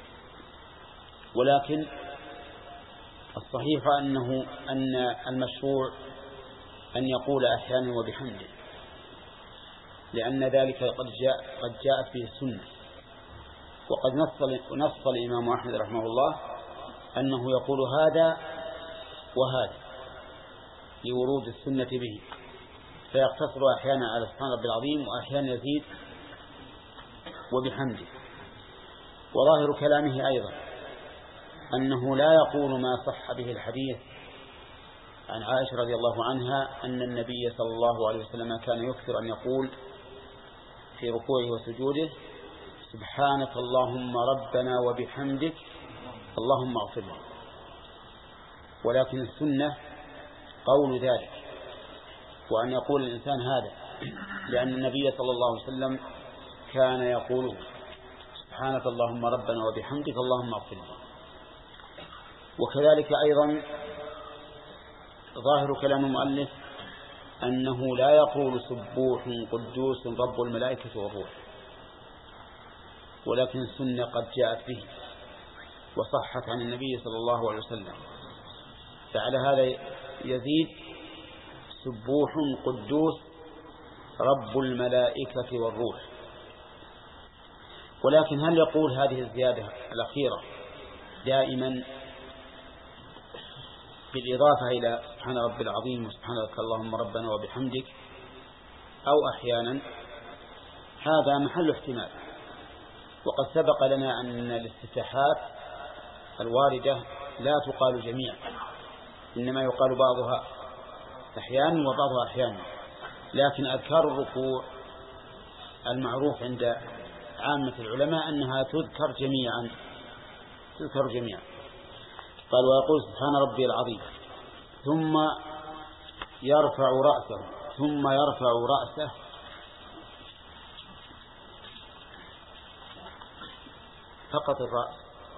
ولكن الصحيح أنه أن المشروع أن يقول أحيانا وبحمده، لأن ذلك قد جاء قد جاءت به السنة، وقد نص نص الإمام أحمد رحمه الله أنه يقول هذا وهذا لورود السنة به، فيقتصر أحيانا على سبحان ربي العظيم وأحيانا يزيد وبحمده. وظاهر كلامه أيضا أنه لا يقول ما صح به الحديث عن عائشة رضي الله عنها أن النبي صلى الله عليه وسلم كان يكثر أن يقول في ركوعه وسجوده سبحانك اللهم ربنا وبحمدك اللهم اغفر لي، ولكن السنة قول ذلك وأن يقول الإنسان هذا، لأن النبي صلى الله عليه وسلم كان يقول سبحانك اللهم ربنا وبحمدك اللهم اغفر لي. وكذلك أيضا ظاهر كلام المؤلف أنه لا يقول سبوح قدوس رب الملائكة والروح، ولكن السنة قد جاءت به وصحت عن النبي صلى الله عليه وسلم، فعلى هذا يزيد سبوح قدوس رب الملائكة والروح. ولكن هل يقول هذه الزيادة الأخيرة دائما بالإضافة إلى سبحان ربي العظيم وسبحانك اللهم ربنا وبحمدك، أو أحيانا؟ هذا محل احتمال. وقد سبق لنا أن الاستفتاحات الواردة لا تقال جميعا، إنما يقال بعضها أحيانا وبعضها أحيانا، لكن أذكار الركوع المعروف عند عامة العلماء أنها تذكر جميعا تذكر جميعا. قال ويقول سبحان ربي العظيم ثم يرفع رأسه ثم يرفع رأسه فقط الرأس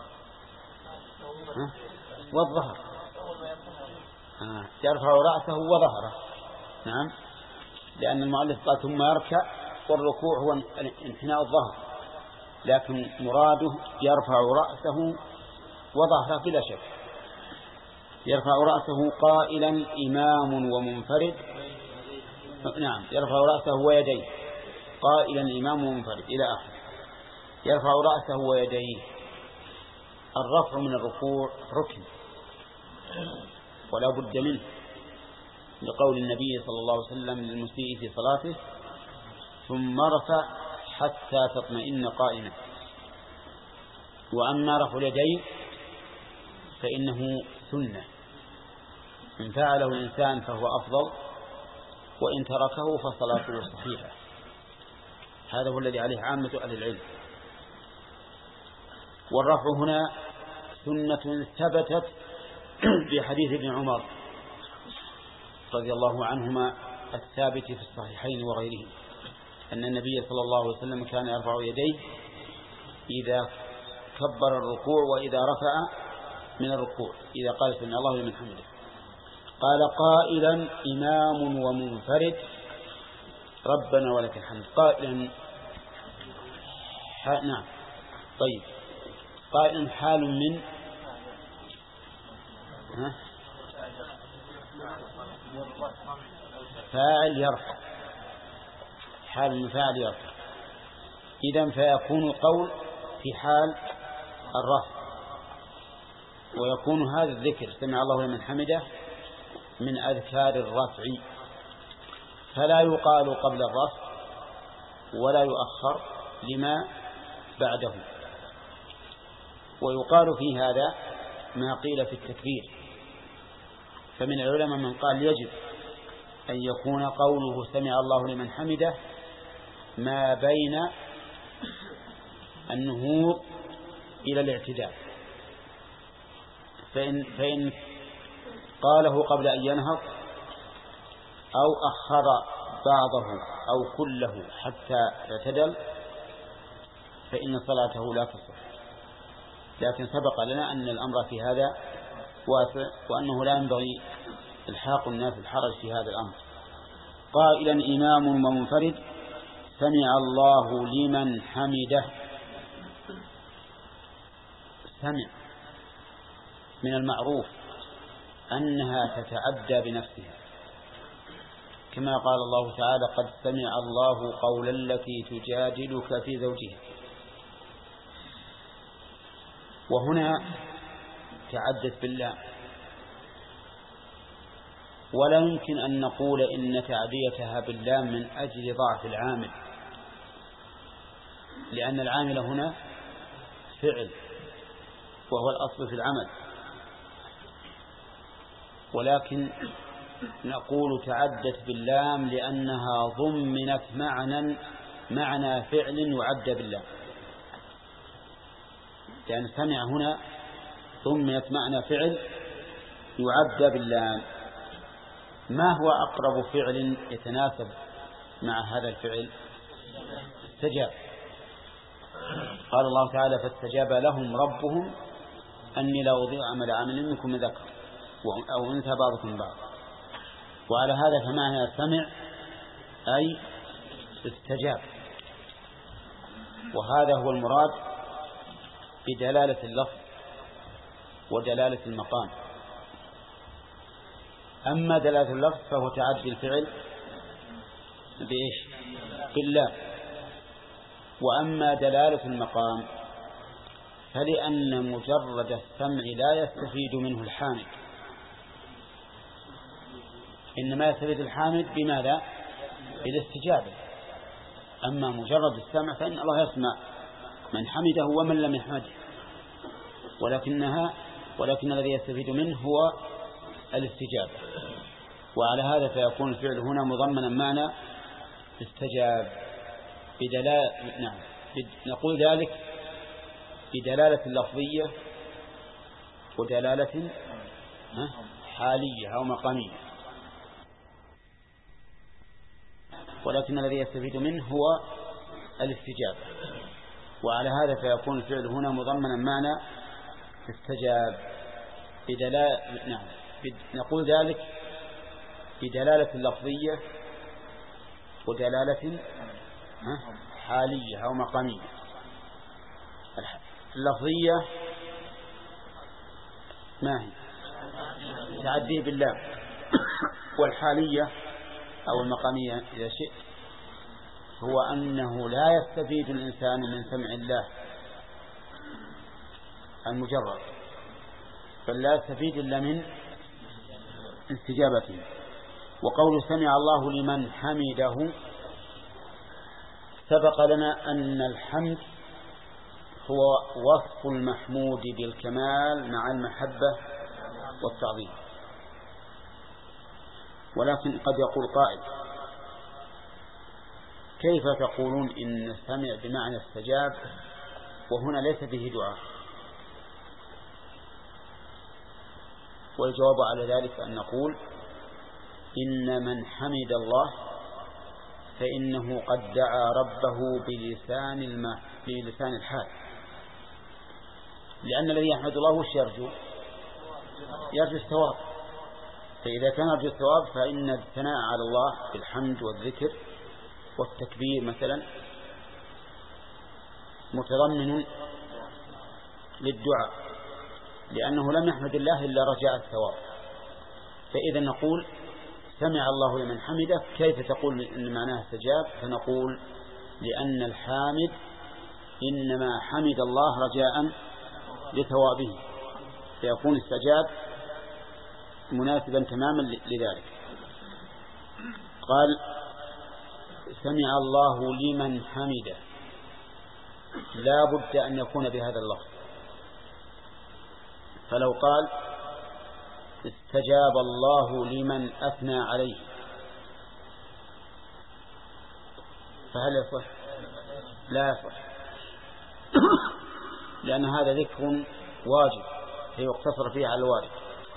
والظهر، آه. يرفع رأسه وظهره. نعم، لأن المؤلف قال ثم يركع، والركوع هو انحناء الظهر، لكن مراده يرفع رأسه وظهره بلا شك. يرفع رأسه قائلا إمام ومنفرد، نعم يرفع رأسه ويديه قائلا إمام ومنفرد إلى آخر. يرفع رأسه ويديه. الرفع من الركوع ركن ولا بد منه، لقول النبي صلى الله عليه وسلم للمسيء في صلاته ثم رفع حتى تطمئن قائما. وأما رفع اليدين فإنه سنة، إن فعله الإنسان فهو أفضل، وإن تركه فصلاته صحيحة. هذا هو الذي عليه عامة أهل العلم. والرفع هنا سنة ثبتت بحديث ابن عمر رضي الله عنهما الثابت في الصحيحين وغيره، أن النبي صلى الله عليه وسلم كان يرفع يديه إذا كبر الركوع وإذا رفع من الركوع، إذا قال سمع الله لمن حمده. قال قائلا إمام ومنفرد ربنا ولك الحمد. قائلا ح... نعم طيب قائلا حال من ها؟ فاعل يرفع، حال من فاعل يرفع، إذن فيكون قول في حال الرفع، ويكون هذا الذكر سمع الله لمن حمده من أذكار الرفع، فلا يقال قبل الرفع ولا يؤخر لما بعده. ويقال في هذا ما قيل في التكبير، فمن العلماء من قال يجب أن يكون قوله سمع الله لمن حمده ما بين النهوض إلى الاعتدال، فإن, فإن قاله قبل أن ينهض أو أخر بعضه أو كله حتى اعتدل فإن صلاته لا تصح. لكن سبق لنا أن الأمر في هذا واسع، وأنه لا ينبغي الحاق الناس الحرج في هذا الأمر. قائلا إمام ومنفرد سمع الله لمن حمده. سمع من المعروف أنها تتعدى بنفسها، كما قال الله تعالى قد سمع الله قول التي تجادلك في زوجها. وهنا تعدت بالله، ولا يمكن أن نقول إن تعديتها بالله من أجل ضعف العامل، لأن العامل هنا فعل وهو الأصل في العمل، ولكن نقول تعدت باللام لأنها ضمنت معنى معنى فعل يعد بالله، لأن سمع هنا ضمنت معنى فعل يعد باللام. ما هو أقرب فعل يتناسب مع هذا الفعل؟ استجاب. قال الله تعالى فاستجاب لهم ربهم أني لا أضيع عمل عامل منكم من ذكر أو أنثى بعضكم بعض. وعلى هذا فمعنى سمع أي استجاب، وهذا هو المراد بدلالة اللفظ ودلالة المقام. أما دلالة اللفظ فهو تعدي الفعل بإيش؟ بالله. وأما دلالة المقام فلأن مجرد السمع لا يستفيد منه الحامد، إنما يستفيد الحامد بماذا؟ بالاستجابة. أما مجرد السمع فإن الله يسمع من حمده ومن لم يحمده، ولكنها ولكن الذي يستفيد منه هو الاستجابة. وعلى هذا فيكون الفعل هنا مضمنا معنى استجاب بدلالة. نعم نقول ذلك بدلالة لفظية ودلالة حالية أو مقامية، ولكن الذي يستفيد منه هو الاستجابة. وعلى هذا فيكون الفعل هنا مضمنا معنى استجاب بدلالة. نعم نقول ذلك بدلالة لفظية ودلالة حالية أو مقامية. اللفظية ما هي؟ تعديه بالله. والحالية أو المقامية إذا شئت هو أنه لا يستفيد الإنسان من سمع الله المجرد، بل لا يستفيد إلا من استجابته. وقول سمع الله لمن حمده سبق لنا أن الحمد هو وصف المحمود بالكمال مع المحبة والتعظيم. ولكن قد يقول قائل كيف تقولون إن سمع بمعنى استجاب وهنا ليس به دعاء؟ والجواب على ذلك أن نقول إن من حمد الله فإنه قد دعا ربه بلسان الماء بلسان الحال، لأن الذي يحمد الله وش يرجو؟ يرجو الثواب. فإذا كان يرجو الثواب فإن الثناء على الله بالحمد والذكر والتكبير مثلا متضمن للدعاء، لأنه لم يحمد الله إلا رجاء الثواب. فإذا نقول سمع الله لمن حمده، كيف تقول إن معناه استجاب؟ فنقول لأن الحامد إنما حمد الله رجاء لثوابه، فيكون استجاب مناسبا تماما لذلك. قال سمع الله لمن حمده لا بد أن يكون بهذا اللفظ. فلو قال استجاب الله لمن أثنى عليه فهل يصح؟ لا يصح، لأن هذا ذكر واجب فيقتصر فيه على الوارد،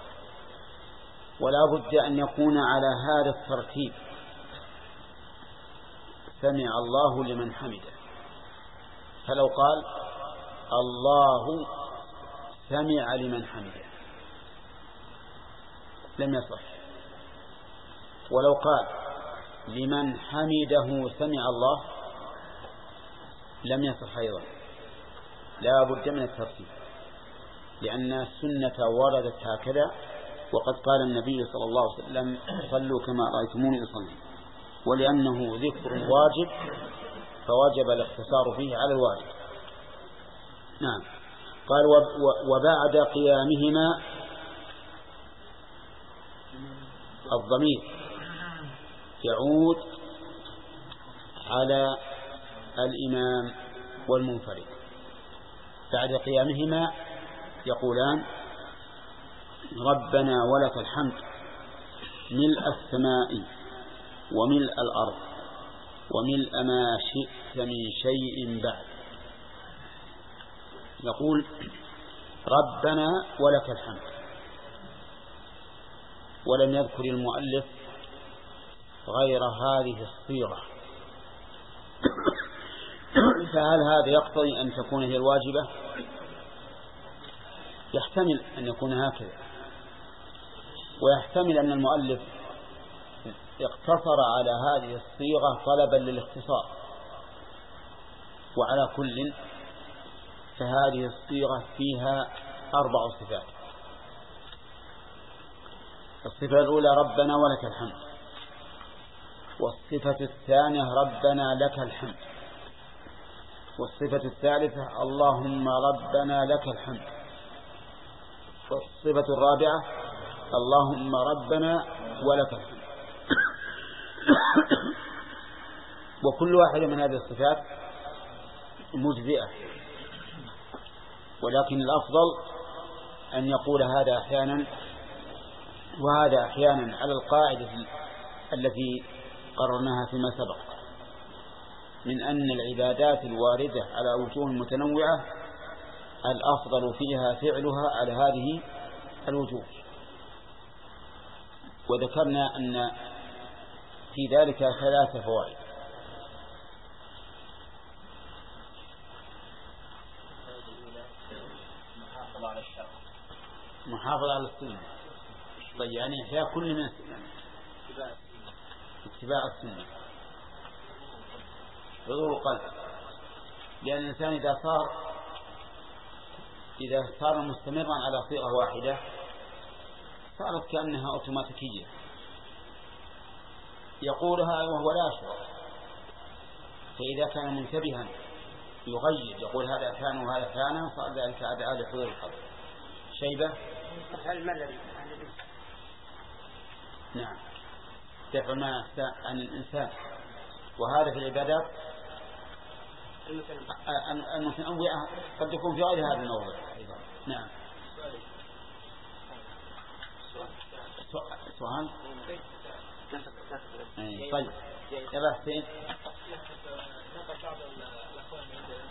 ولا بد أن يكون على هذا الترتيب: سمع الله لمن حمده. فلو قال الله سمع لمن حمده لم يصح، ولو قال لمن حمده سمع الله لم يصح أيضا. لا بد من الترتيب، لأن السنة وردت هكذا، وقد قال النبي صلى الله عليه وسلم: صلوا كما رأيتموني أصلي. ولأنه ذكر واجب فوجب الاختصار فيه على الواجب. نعم. قال وبعد قيامهما الضمير يعود على الإمام والمنفرد. بعد قيامهما يقولان: ربنا ولك الحمد ملء السماء وملء الأرض وملء ما شئت من شيء بعد. يقول ربنا ولك الحمد، ولم يذكر المؤلف غير هذه الصيغة، فهل هذا يقتضي أن تكون هي الواجبة؟ يحتمل أن يكون هكذا، ويحتمل أن المؤلف اقتصر على هذه الصيغة طلبا للاختصار. وعلى كل فهذه الصيغة فيها أربع صفات. الصفة الأولى ربنا ولك الحمد، والصفة الثانية ربنا لك الحمد، والصفة الثالثة اللهم ربنا لك الحمد، والصفة الرابعة اللهم ربنا ولك الحمد. وكل واحدة من هذه الصفات مجزئة، ولكن الأفضل أن يقول هذا أحيانا وهذا أحيانا على القاعدة التي قررناها فيما سبق من أن العبادات الواردة على وجوه متنوعة الأفضل فيها فعلها على هذه الوجوه. وذكرنا أن في ذلك ثلاث فوائد. محافظة على السنة، طيب يعني إحياء كل من السنة، اتباع السنة، حضور القلب. لأن الإنسان إذا صار إذا صار مستمرا على صيغة واحدة صارت كأنها أوتوماتيكية يقولها وهو لا يشعر. فإذا كان منتبها يغير، يقول هذا ثان وهذا ثان، صار ذلك أدعى لحضور القلب. شيبة نعم دفع ما عن الإنسان. وهذا في العبادات المتنوعة قد يكون في غير هذا الموضوع. نعم. سؤال طيب يا حسين. نقل بعض الأخوان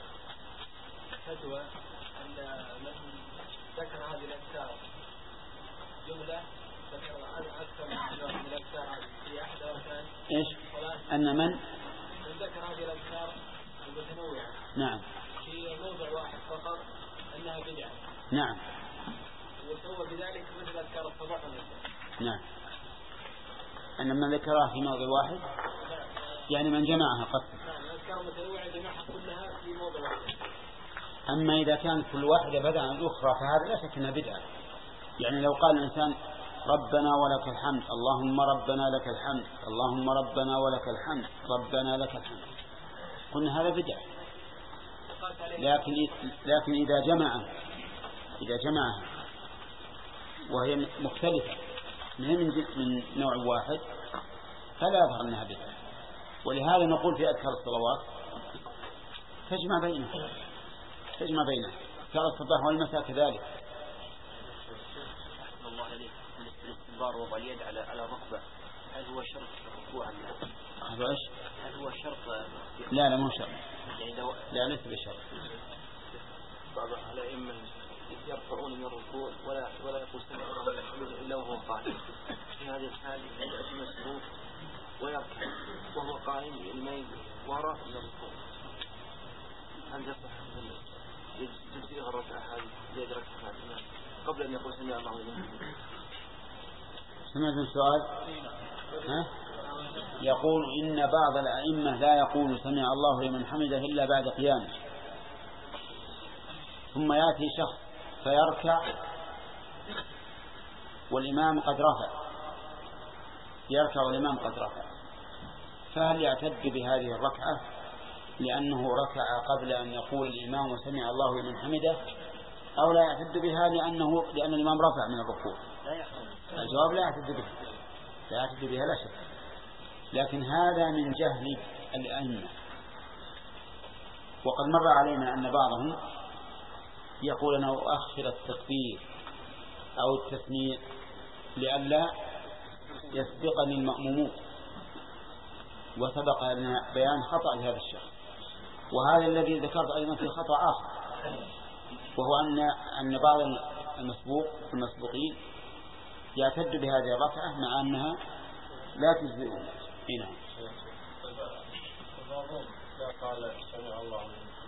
فتوى أن من ذكر هذه الأذكار جملة ذكر أكثر من الأذكار في أحد وكان إيش أن من من ذكر هذه الأذكار المتنوعة نعم في موضع واحد فقط أنها بدعة. نعم. وسوى بذلك مثل أذكار الصباح والمساء. نعم. أن من ذكرها في موضع واحد يعني من جمعها قد نعم الأذكار المتنوعة جمعها كلها في موضع واحد. أما إذا كان كل واحدة بدأ عن الأخرى فهذا لا شك أنها بدعة. يعني لو قال الإنسان ربنا ولك الحمد، اللهم ربنا لك الحمد، اللهم ربنا ولك الحمد، ربنا لك الحمد، قلنا هذا بدعة. لكن لكن إذا جمع إذا جمعها وهي مختلفة من من نوع واحد فلا يظهر أنها بدعة. ولهذا نقول في أذكار الصلوات تجمع بينها تجمع بينها أذكار الصباح والمساء كذلك. الله عليك الاستنبار وضع اليد على على الركبة هل هو شرط الركوع أم لا؟ هل ايش؟ هل هو شرط؟ لا لا مو شرط. يعني لو لا ليس بشرط. بعض الأئمة يرفعون من الركوع ولا ولا يقول سمع الله لمن حمده إلا وهو قائم. في هذه الحال يأتي مسبوق ويركع وهو قائم يميل وراء من الركوع. هل يصح تجزئه الركعة هذه ليدركها الإمام قبل أن يقول سمع الله لمن حمده؟ سمعت السؤال؟ ها؟ يقول إن بعض الأئمة لا يقول سمع الله لمن حمده إلا بعد قيامه، ثم يأتي شخص فيركع والإمام قد رفع يركع والإمام قد رفع، فهل يعتد بهذه الركعة لأنه ركع قبل أن يقول الإمام سمع الله لمن حمده، أو لا يعتد بها لأنه لأن الإمام رفع من الركوع؟ الجواب لا يعتد بها لا يعتد بها لا شك، لكن هذا من جهل الأئمة. وقد مر علينا أن بعضهم يقول أنا أؤخر التكبير أو التسميع لئلا يسبقني المأمومون، وسبق لنا بيان خطأ لهذا الشخص. وهذا الذي ذكرت أيضا في خطأ آخر، وهو أن أن بعض المسبوق المسبوقين يعتد بهذه الركعة مع أنها لا تجزئ. هنا قال سمع الله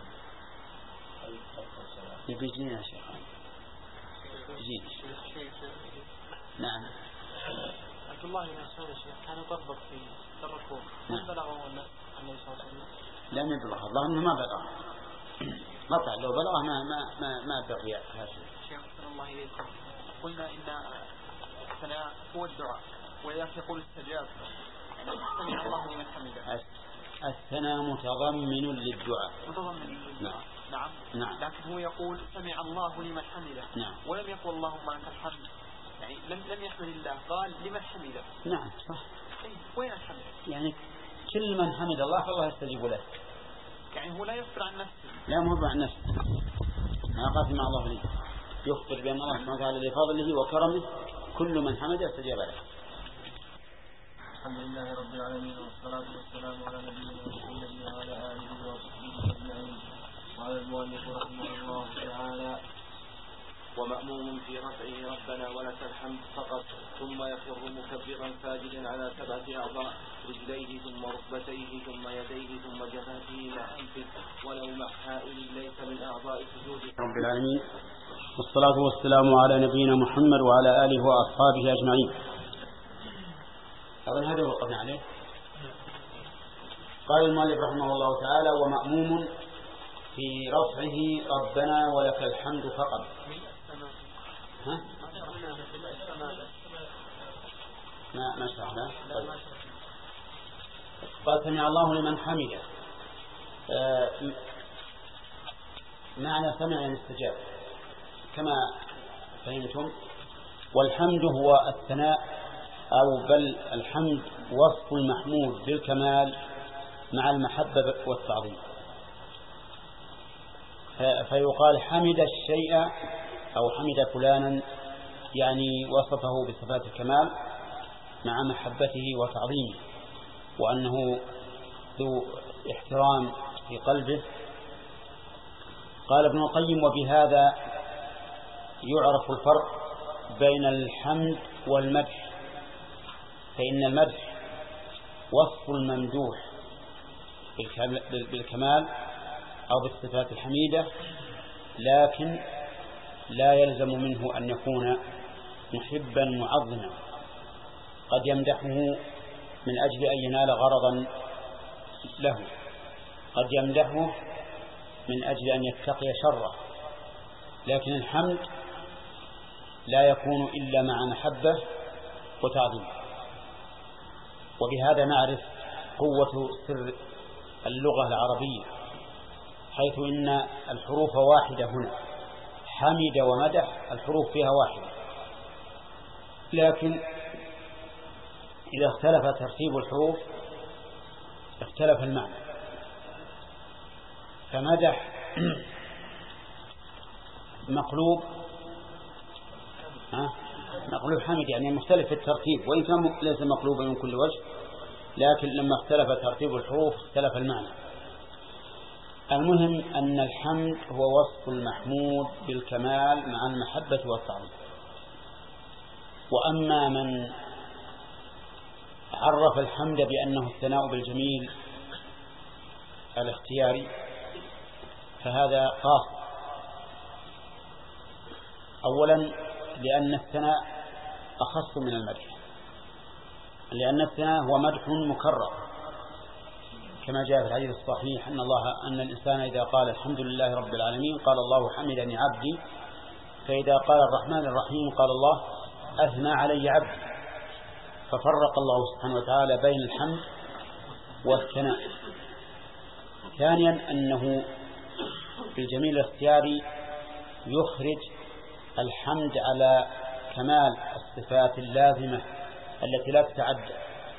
يبيجينا يا شيخ يجينا. نعم. عبد الله بن مسعود يا شيخ كان يطبق في الركوع، هل بلغه النبي صلى الله عليه وسلم؟ لم يبلغ، الله انه ما بلغ قطع، لو بلغه ما ما ما ما بقي هذا. شيخ صلى الله عليه وسلم قلنا ان الثناء هو الدعاء، ولذلك يقول استجاب سمع الله لمن حمده. الثناء متضمن للدعاء. متضمن. نعم. نعم. نعم. لكن هو يقول سمع الله لمن حمده. نعم. ولم يقل اللهم لك الحمد، يعني لم لم يحمد الله، قال لمن حمده. نعم صح. أي وين الحمد؟ يعني كل من حمد الله فالله يستجيب له. يعني هو لا يخبر عن نفسه. لا مو عن نفسه، ما قال سمع الله لي، يخبر بأن الله سبحانه وتعالى لفضله وكرمه كل من حمده استجاب له. الحمد لله رب العالمين، والصلاة والسلام على نبينا محمد وعلى آله وصحبه أجمعين. قال المؤلف رحمه الله تعالى: ومأموم في رفعه ربنا ولك الحمد فقط، ثم يخر مكبرا ساجدا على سبعة أعضاء: رجليه ثم ركبتيه ثم يديه ثم جبهته مع أنفه، ولو مع حائل ليس من أعضاء السجود. رب العالمين، والصلاة والسلام على نبينا محمد وعلى آله وأصحابه أجمعين. أظن هذا وقفنا عليه. قال المؤلف رحمه الله تعالى: ومأموم في رفعه ربنا ولك الحمد فقط. ها؟ ما ما شرحنا. طيب. قال سمع الله لمن حمده. آه معنى سمع يعني استجاب كما فهمتم. والحمد هو الثناء، أو بل الحمد وصف المحمود بالكمال مع المحبة والتعظيم، فيقال حمد الشيء أو حمد فلانا، يعني وصفه بصفات الكمال مع محبته وتعظيمه، وأنه ذو احترام في قلبه. قال ابن القيم: وبهذا يعرف الفرق بين الحمد والمدح، فإن المدح وصف الممدوح بالكمال أو بالصفات الحميدة، لكن لا يلزم منه أن يكون محبا معظما، قد يمدحه من أجل أن ينال غرضا له، قد يمدحه من أجل أن يتقي شره، لكن الحمد لا يكون إلا مع محبة وتعظيم. وبهذا نعرف قوة سر اللغة العربية، حيث إن الحروف واحدة هنا، حمد ومدح الحروف فيها واحدة، لكن إذا اختلف ترتيب الحروف اختلف المعنى، فمدح مقلوب ها مقلوب حمد، يعني مختلف في الترتيب، وإن كان ليس مقلوبا من كل وجه، لكن لما اختلف ترتيب الحروف اختلف المعنى. المهم أن الحمد هو وصف المحمود بالكمال مع المحبة والتعظيم. وأما من عرف الحمد بأنه الثناء بالجميل الاختياري فهذا قاصر. أولا لأن الثناء أخص من المدح، لأن الثناء هو مدح مكرر، كما جاء في الحديث الصحيح أن الله أن الإنسان إذا قال الحمد لله رب العالمين قال الله حمدني عبدي، فإذا قال الرحمن الرحيم قال الله أثنى علي عبدي، ففرق الله سبحانه وتعالى بين الحمد والثناء. ثانيا أنه في الجميل الاختياري يخرج الحمد على كمال الصفات اللازمة التي لا تتعدى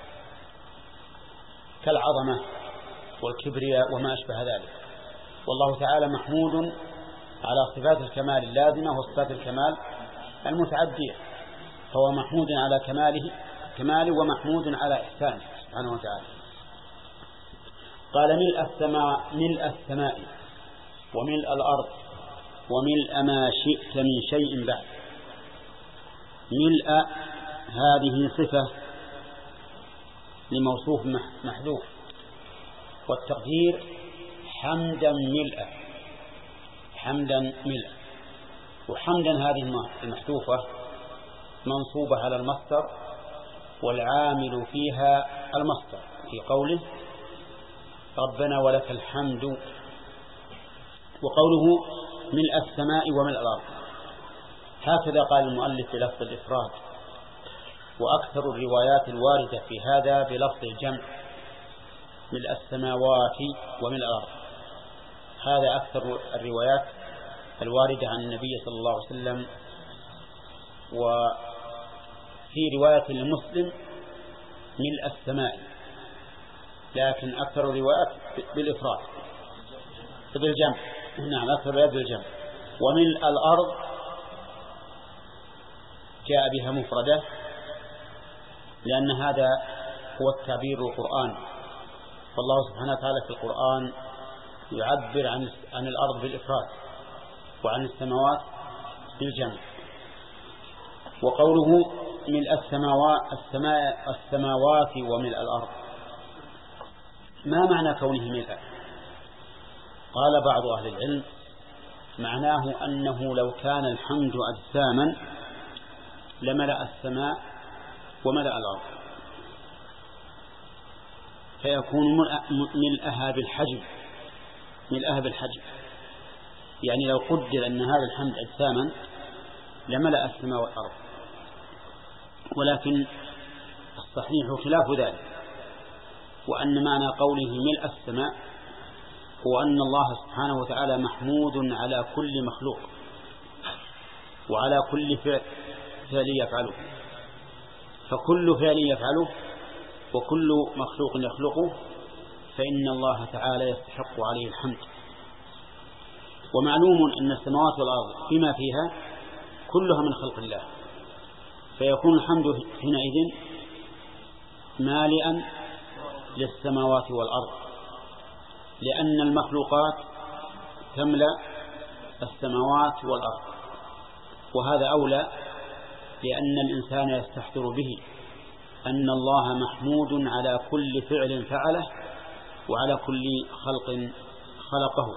كالعظمة والكبرياء وما أشبه ذلك، والله تعالى محمود على صفات الكمال اللازمة وصفات الكمال المتعدية، فهو محمود على كماله كماله ومحمود على إحسانه سبحانه وتعالى. قال ملء السماء ملء السماء وملء الأرض وملء ما شئت من شيء بعد. ملء هذه صفة لموصوف محذوف، والتقدير حمدا ملء حمدا ملء. وحمدا هذه المحذوفة منصوبة على المصدر والعامل فيها المصدر في قوله ربنا ولك الحمد، وقوله ملء السماء وملء الأرض. هكذا قال المؤلف بلفظ الإفراد، وأكثر الروايات الواردة في هذا بلفظ الجمع ملء السماوات وملء الأرض. هذا أكثر الروايات الواردة عن النبي صلى الله عليه وسلم. وفي رواية لمسلم ملء السماء، لكن أكثر الروايات بالإفراد بالجمع. نعم أكثر الروايات بالجمع. وملء الأرض جاء بها مفردة، لأن هذا هو التعبير القرآني، فالله سبحانه وتعالى في القرآن يعبر عن عن الأرض بالإفراد وعن السماوات بالجمع. وقوله ملء السماوات السماء السماوات وملء الأرض، ما معنى كونه ملء؟ قال بعض أهل العلم معناه أنه لو كان الحمد أجساما لملأ السماء وملأ الأرض، فيكون ملأها بالحجم ملأها بالحجم يعني لو قدر أن هذا الحمد أجساما لملأ السماء والأرض. ولكن الصحيح خلاف ذلك، وأن معنى قوله ملء السماء هو أن الله سبحانه وتعالى محمود على كل مخلوق وعلى كل فعل فعل يفعله، فكل فعل يفعله وكل مخلوق يخلقه فإن الله تعالى يستحق عليه الحمد. ومعلوم أن السماوات والأرض فيما فيها كلها من خلق الله، فيكون الحمد حينئذ مالئا للسماوات والأرض، لأن المخلوقات تملأ السماوات والأرض، وهذا أولى، لأن الإنسان يستحضر به أن الله محمود على كل فعل فعله وعلى كل خلق خلقه.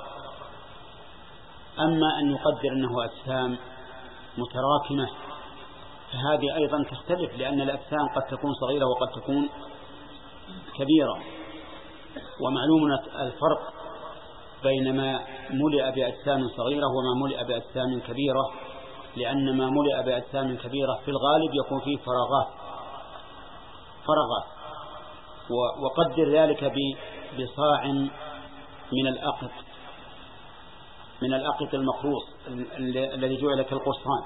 أما أن يقدر أنه أجسام متراكمة فهذه أيضا تختلف، لأن الأجسام قد تكون صغيرة وقد تكون كبيرة. ومعلوم الفرق بين ما ملئ بأجسام صغيرة وما ملئ بأجسام كبيرة، لأن ما ملئ بأجسام كبيرة في الغالب يكون فيه فراغات فراغات وقدر ذلك بصاع من الأقط من الأقط المخروص الذي جعل كالقرصان،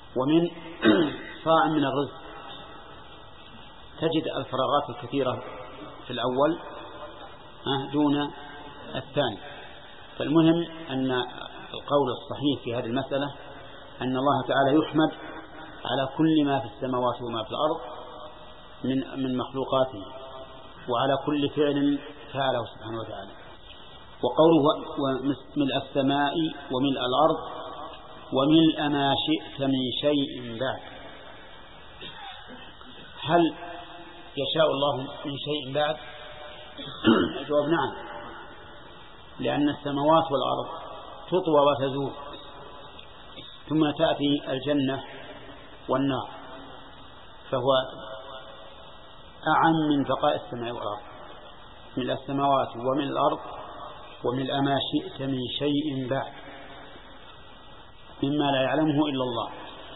ومن صاع من الرز، تجد الفراغات الكثيرة في الأول دون الثاني. فالمهم أن القول الصحيح في هذه المسألة أن الله تعالى يحمد على كل ما في السماوات وما في الأرض من من مخلوقاته، وعلى كل فعل فعله سبحانه وتعالى. وقوله وملء السماء وملء الأرض وملء ما شئت من شيء بعد، هل يشاء الله من شيء بعد؟ الجواب نعم، لأن السماوات والأرض تطوى وتزول، ثم تأتي الجنة والنار، فهو أعم من بقاء السماء والأرض. ملء السماوات وملء الأرض وملء ما شئت من شيء بعد مما لا يعلمه إلا الله.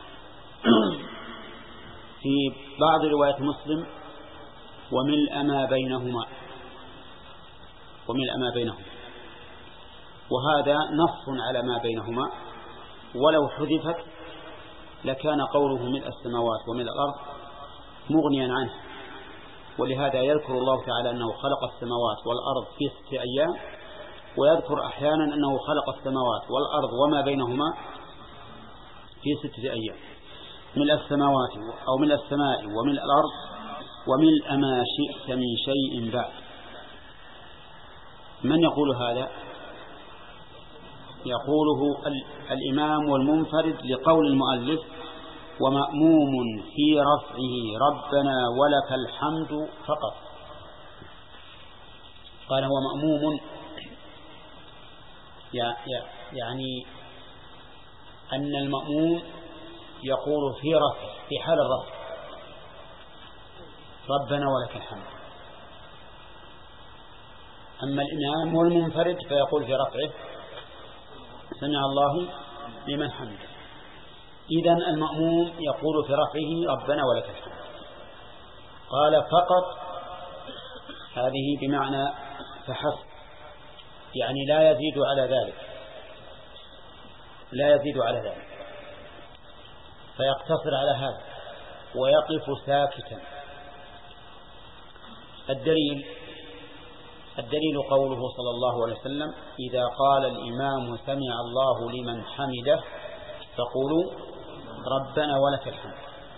في بعض روايات مسلم وملء ما بينهما، وملء ما بينهما، وهذا نص على ما بينهما، ولو حذفت لكان قوله ملء السماوات وملء الأرض مغنيا عنه. ولهذا يذكر الله تعالى أنه خلق السماوات والأرض في ستة أيام، ويذكر أحيانا أنه خلق السماوات والأرض وما بينهما في ستة أيام. ملء السماوات أو ملء السماء وملء الأرض وملء ما شئت من شيء بعد. من يقول هذا؟ يقوله الإمام والمنفرد لقول المؤلف ومأموم في رفعه ربنا ولك الحمد فقط. قال هو مأموم يعني أن المأموم يقول في رفع في حال الرفع ربنا ولك الحمد. أما الإمام والمنفرد فيقول في رفعه سمع الله لمن حمده. إذن المأموم يقول في رفعه ربنا ولك الحمد. قال فقط، هذه بمعنى فحسب، يعني لا يزيد على ذلك، لا يزيد على ذلك، فيقتصر على هذا ويقف ساكتا. الدليل الدليل قوله صلى الله عليه وسلم إذا قال الإمام سمع الله لمن حمده فقولوا ربنا ولك الحمد.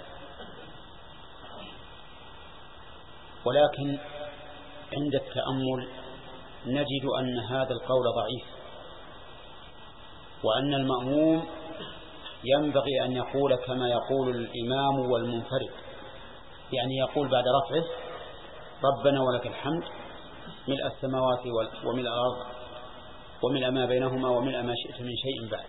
ولكن عند التأمل نجد أن هذا القول ضعيف، وأن المأموم ينبغي أن يقول كما يقول الإمام والمنفرد، يعني يقول بعد رفعه ربنا ولك الحمد ملء السماوات وملء الأرض وملء ما بينهما وملء ما شئت من شيء بعد.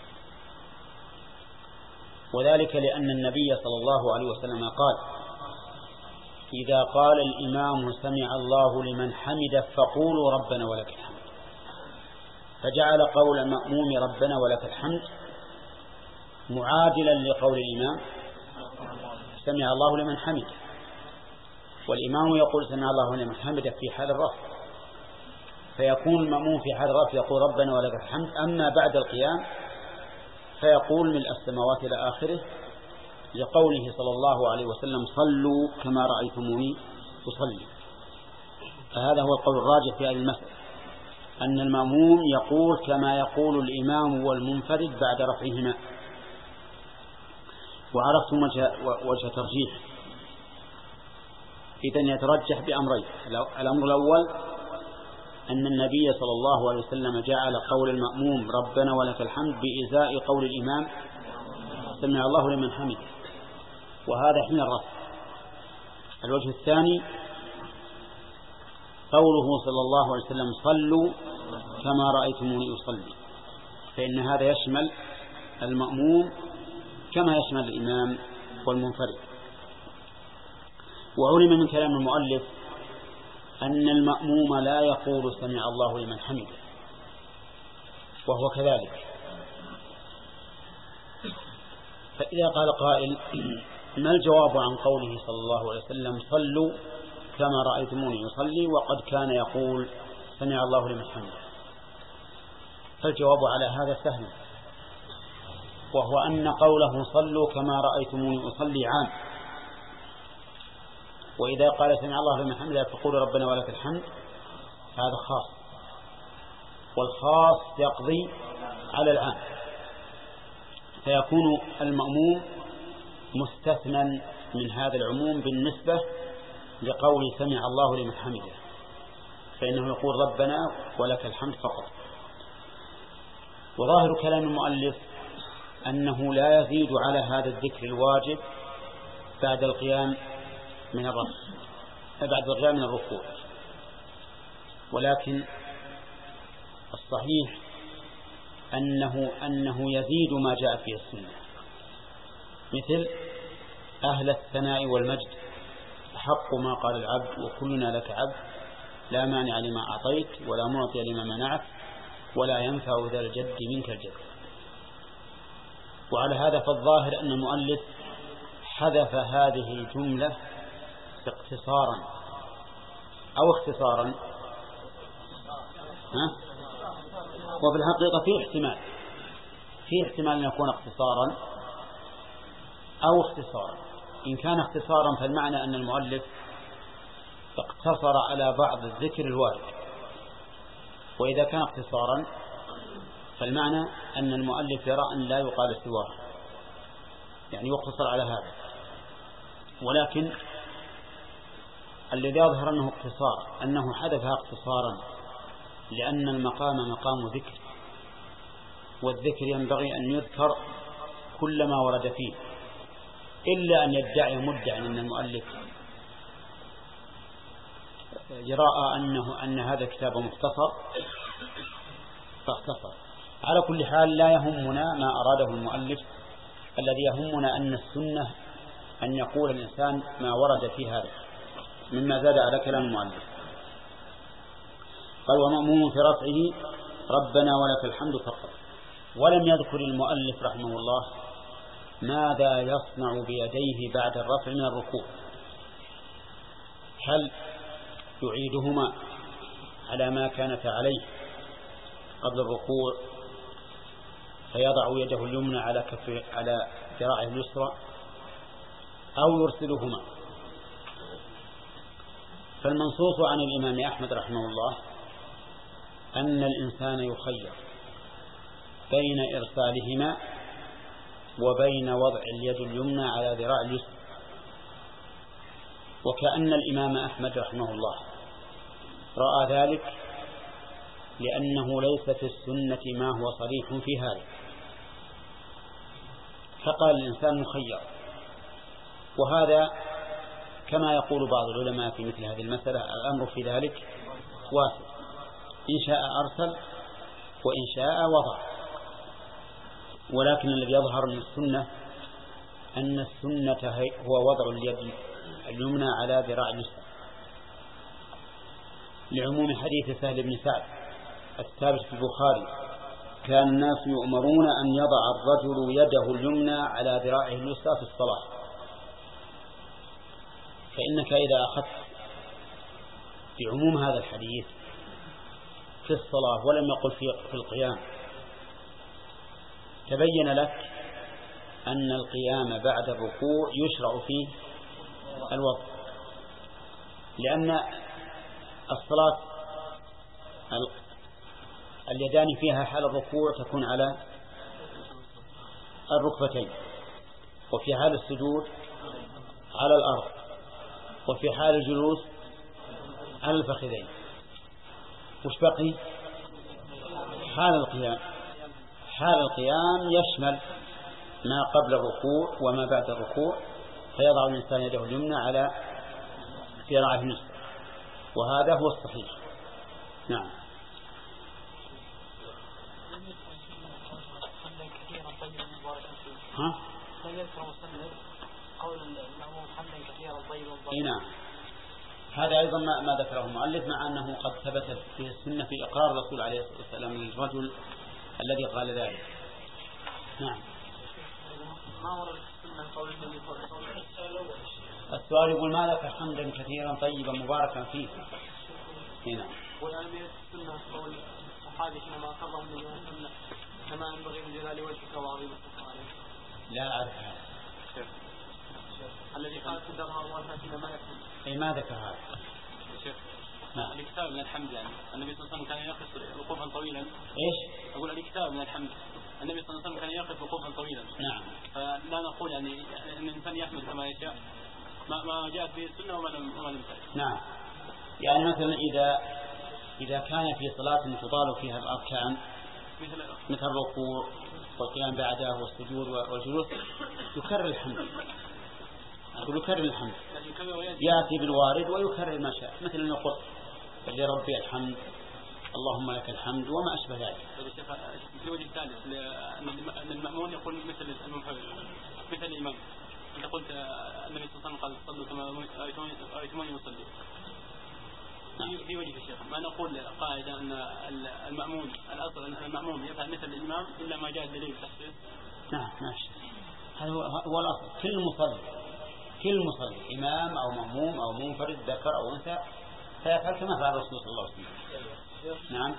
وذلك لأن النبي صلى الله عليه وسلم قال إذا قال الإمام سمع الله لمن حمده فقولوا ربنا ولك الحمد، فجعل قول المأموم ربنا ولك الحمد معادلا لقول الإمام سمع الله لمن حمده، والإمام يقول سمع الله لمن حمده في حال الرفع، فيكون المأموم في حال الرفع يقول ربنا ولك الحمد. أما بعد القيام فيقول ملء السماوات إلى آخره، لقوله صلى الله عليه وسلم صلوا كما رأيتموني أصلي. فهذا هو القول الراجح في هذه المسألة، أن المأموم يقول كما يقول الإمام والمنفرد بعد رفعهما. وعرفتم وجه, وجه ترجيح. إذن يترجح بأمرين: الأمر الأول أن النبي صلى الله عليه وسلم جعل قول المأموم ربنا ولك الحمد بإزاء قول الإمام سمع الله لمن حمده، وهذا حين الرفع. الوجه الثاني قوله صلى الله عليه وسلم صلوا كما رأيتموني أصلي، فإن هذا يشمل المأموم كما يشمل الإمام والمنفرد. وعلم من كلام المؤلف أن المأموم لا يقول سمع الله لمن حمده، وهو كذلك. فإذا قال قائل ما الجواب عن قوله صلى الله عليه وسلم صلوا كما رأيتموني يصلي وقد كان يقول سمع الله لمن حمده؟ فالجواب على هذا سهل، وهو أن قوله صلوا كما رأيتموني أصلي عام، وإذا قال سمع الله لمن حمده فقولوا ربنا ولك الحمد، هذا خاص، والخاص يقضي على العام، فيكون المأموم مستثنى من هذا العموم بالنسبة لقول سمع الله لمن حمده، فإنه يقول ربنا ولك الحمد فقط. وظاهر كلام المؤلف أنه لا يزيد على هذا الذكر الواجب بعد القيام من الركوع بعد القيام من الركوع، ولكن الصحيح أنه أنه يزيد ما جاء فيه السنة، مثل أهل الثناء والمجد حق ما قال العبد وكلنا لك عبد لا مانع لما أعطيت ولا معطي لما منعت ولا ينفع ذا الجد منك الجد. وعلى هذا فالظاهر أن المؤلف حذف هذه الجملة اقتصارا أو اختصارا، ها؟ وفي الحقيقة فيه احتمال فيه احتمال أن يكون اختصارا أو اختصارا. إن كان اختصارا فالمعنى أن المؤلف اقتصر على بعض الذكر الوارد، وإذا كان اختصارا فالمعنى أن المؤلف يرى أن لا يقال سواه، يعني يقتصر على هذا. ولكن الذي يظهر أنه اقتصار أنه حدثها اقتصارا لأن المقام مقام ذكر، والذكر ينبغي أن يذكر كل ما ورد فيه، إلا أن يدعي مدعي أن المؤلف يرى أنه أن هذا كتاب مختصر فاختصر. على كل حال لا يهمنا ما أراده المؤلف، الذي يهمنا أن السنة أن يقول الإنسان ما ورد في هذا مما زاد على كلام المؤلف. قال ومأموم في رفعه ربنا ولك الحمد فقط، ولم يذكر المؤلف رحمه الله ماذا يصنع بيديه بعد الرفع من الركوع، هل يعيدهما على ما كانت عليه قبل الركوع فيضع يده اليمنى على كف على ذراعه اليسرى أو يرسلهما؟ فالمنصوص عن الإمام أحمد رحمه الله أن الإنسان يخير بين إرسالهما وبين وضع اليد اليمنى على ذراع اليسرى، وكأن الإمام أحمد رحمه الله رأى ذلك لأنه ليس في السنة ما هو صريح في هذا، فقال الإنسان مخير. وهذا كما يقول بعض العلماء في مثل هذه المسألة الأمر في ذلك واسع، إن شاء أرسل وإن شاء وضع. ولكن الذي يظهر من السنة أن السنة هو وضع اليد اليمنى على ذراع اليسرى، لعموم حديث سهل بن سعد الثابت في البخاري كان الناس يؤمرون أن يضع الرجل يده اليمنى على ذراعه اليسرى في الصلاة. فإنك إذا أخذت بعموم هذا الحديث في الصلاة ولم يقل في القيام تبين لك أن القيام بعد الركوع يشرع فيه الوضع، لأن الصلاة اليدان فيها حال الركوع تكون على الركبتين، وفي حال السجود على الأرض، وفي حال الجلوس على الفخذين. وش بقي؟ حال القيام. حال القيام يشمل ما قبل الركوع وما بعد الركوع، فيضع الإنسان يده اليمنى على ذراعه اليسرى، وهذا هو الصحيح. نعم. ها؟ نعم. هذا أيضا ما ذكره المؤلف، مع أنه قد ثبت في السنة في إقرار الرسول عليه الصلاة والسلام للرجل الذي قال ذلك. نعم. السؤال يقول ما لك حمدا كثيرا طيبا مباركا فيه. هنا ويعني السنة قول الصحابي حينما أقرهم من السنة كما ينبغي بجلال وجهك وعظيم سلطانك. لا أعرف هذا. الذي قال قدرها الله فينا ما يكون. أي ما ذكر هذا شيخ. نعم. الكتاب من الحمد يعني النبي صلى الله عليه وسلم كان يقف وقوفا طويلا. إيش؟ أقول الكتاب من الحمد النبي صلى الله عليه وسلم كان يقف وقوفا طويلا. نعم. فلا نقول يعني أن الإنسان يحمد كما يشاء ما ما جاءت به السنة وما لم وما لم تأتي. نعم. يعني مثلا إذا إذا كان في صلاة تطال فيها الأركان مثل الركوع والقيام بعده والسجود والجلوس يكرر الحمد. أقول يكرر الحمد. يأتي بالوارد ويكرر ما شاء مثل أن يقول لربي الحمد اللهم لك الحمد وما أشبه ذلك. في وجه الثالث أن المأمون يقول مثل مثل الإمام. أنت قلت النبي صلى الله عليه وسلم قال صلوا كما رأيتموني يصلي. في وجه الشيخ ما نقول قاعدة أن المأمون الأصل أن المأمون يفعل مثل الإمام إلا ما جاء الدليل تخصيص. نعم ماشي. هذا هو الأصل. كل مصلي كل مصلي إمام أو مأموم أو منفرد ذكر أو أنثى فيفعل كما فعل الرسول صلى الله عليه وسلم. نعم.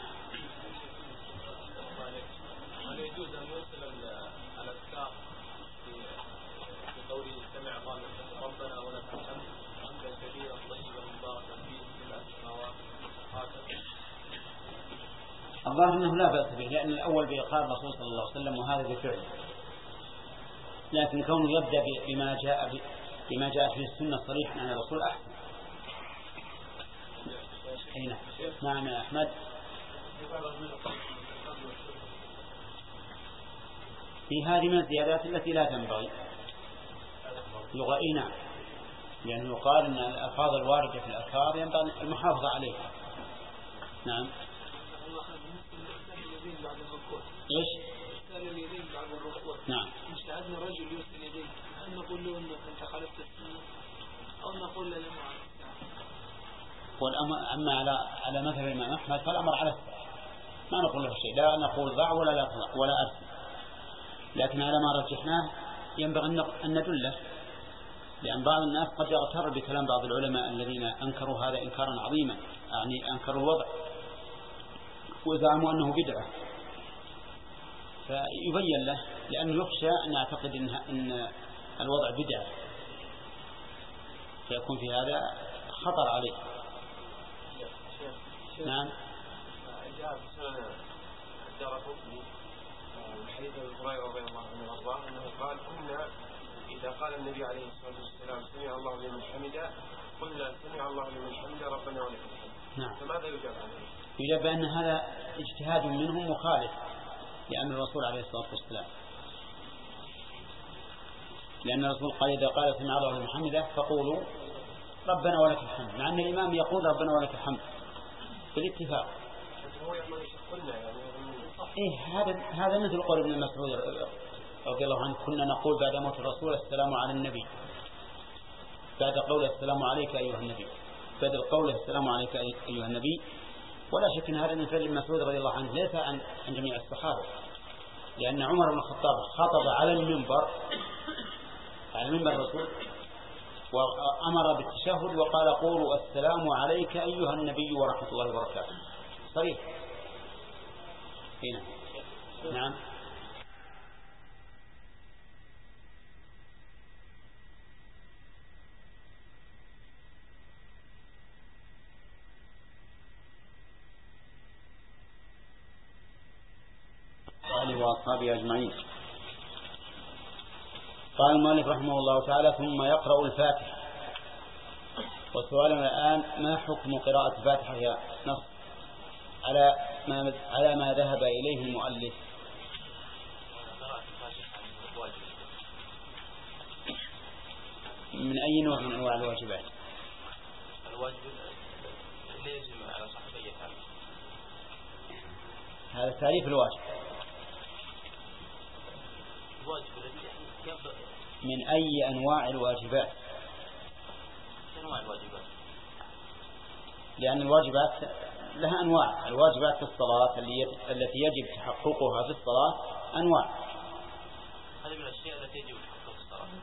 هل يجوز أن يوصل الأذكار في قوله سمع الله لمن ربنا ولك الحمد حمدا كثيرا طيبا مباركا فيه في السماوات هكذا؟ الظاهر أنه لا بأس به لأن الأول بإقرار الرسول صلى الله عليه وسلم وهذا بفعله، لكن كونه يبدأ بما جاء بما جاء في السنة صريحا عن الرسول أحسن. هنا نعم يا أحمد. في هذه من الزيادات التي لا تنبغي لغة. نعم لأنه يقال أن الألفاظ الواردة في الأذكار ينبغي المحافظة عليها. نعم. إيش؟ نعم. مش عندنا رجل يوصل يديه هل نقول له أنت خالفت السنة أو نقول له لما والأمر أما على على مذهب الإمام أحمد فالأمر على السبب ما نقول له شيء، لا نقول ضع ولا لا تضع ولا أرسل، لكن على ما رجحناه ينبغي أن ندله، لأن بعض الناس قد يغتر بكلام بعض العلماء الذين أنكروا هذا إنكارا عظيما، يعني أنكروا الوضع وزعموا أنه بدعة، فيبين له لأنه يخشى أن يعتقد إن, إن الوضع بدعة فيكون في هذا خطر عليه. نعم. جاء في سنة الدارقطني من حديث أبي هريرة رضي الله عنه وأرضاه أنه قال كنا إذا قال النبي عليه الصلاة والسلام سمع الله لمن حمده قلنا سمع الله لمن حمده ربنا ولك الحمد. نعم. فماذا يجاب عليه؟ يجاب بأن هذا اجتهاد منهم مخالف لأمر الرسول عليه الصلاة والسلام، لأن الرسول قال إذا قال سمع الله لمن حمده فقولوا ربنا ولك الحمد، مع أن الإمام يقول ربنا ولك الحمد بالاتفاق. إيه هذا هذا مثل قول ابن مسعود رضي الله عنه كنا نقول بعد موت الرسول السلام على النبي، بعد قوله السلام عليك أيها النبي، بعد قوله السلام عليك أيها النبي. ولا شك أن هذا من فعل ابن مسعود رضي الله عنه ليس عن عن جميع الصحابة، لأن عمر بن الخطاب خطب على المنبر على منبر الرسول وأمر بالتشهد وقال قولوا السلام عليك أيها النبي ورحمة الله وبركاته. صريح. هنا. نعم. وآله وأصحابه أجمعين. قال المؤلف رحمه الله تعالى ثم يقرأ الفاتحة. وسؤالنا الآن ما حكم قراءة الفاتحة يا نص على ما على ما ذهب إليه المؤلف؟ من أي نوع من أنواع الواجبات؟ الواجب اللي يجب على صاحبيه هذا تعريف الواجب. الواجب الذي يبدأ من أي أنواع الواجبات؟ أنواع الواجبات. لأن الواجبات لها أنواع. الواجبات في الصلاة التي يجب تحققها في الصلاة أنواع. هذه من الأشياء التي يجب تحققها في الصلاة.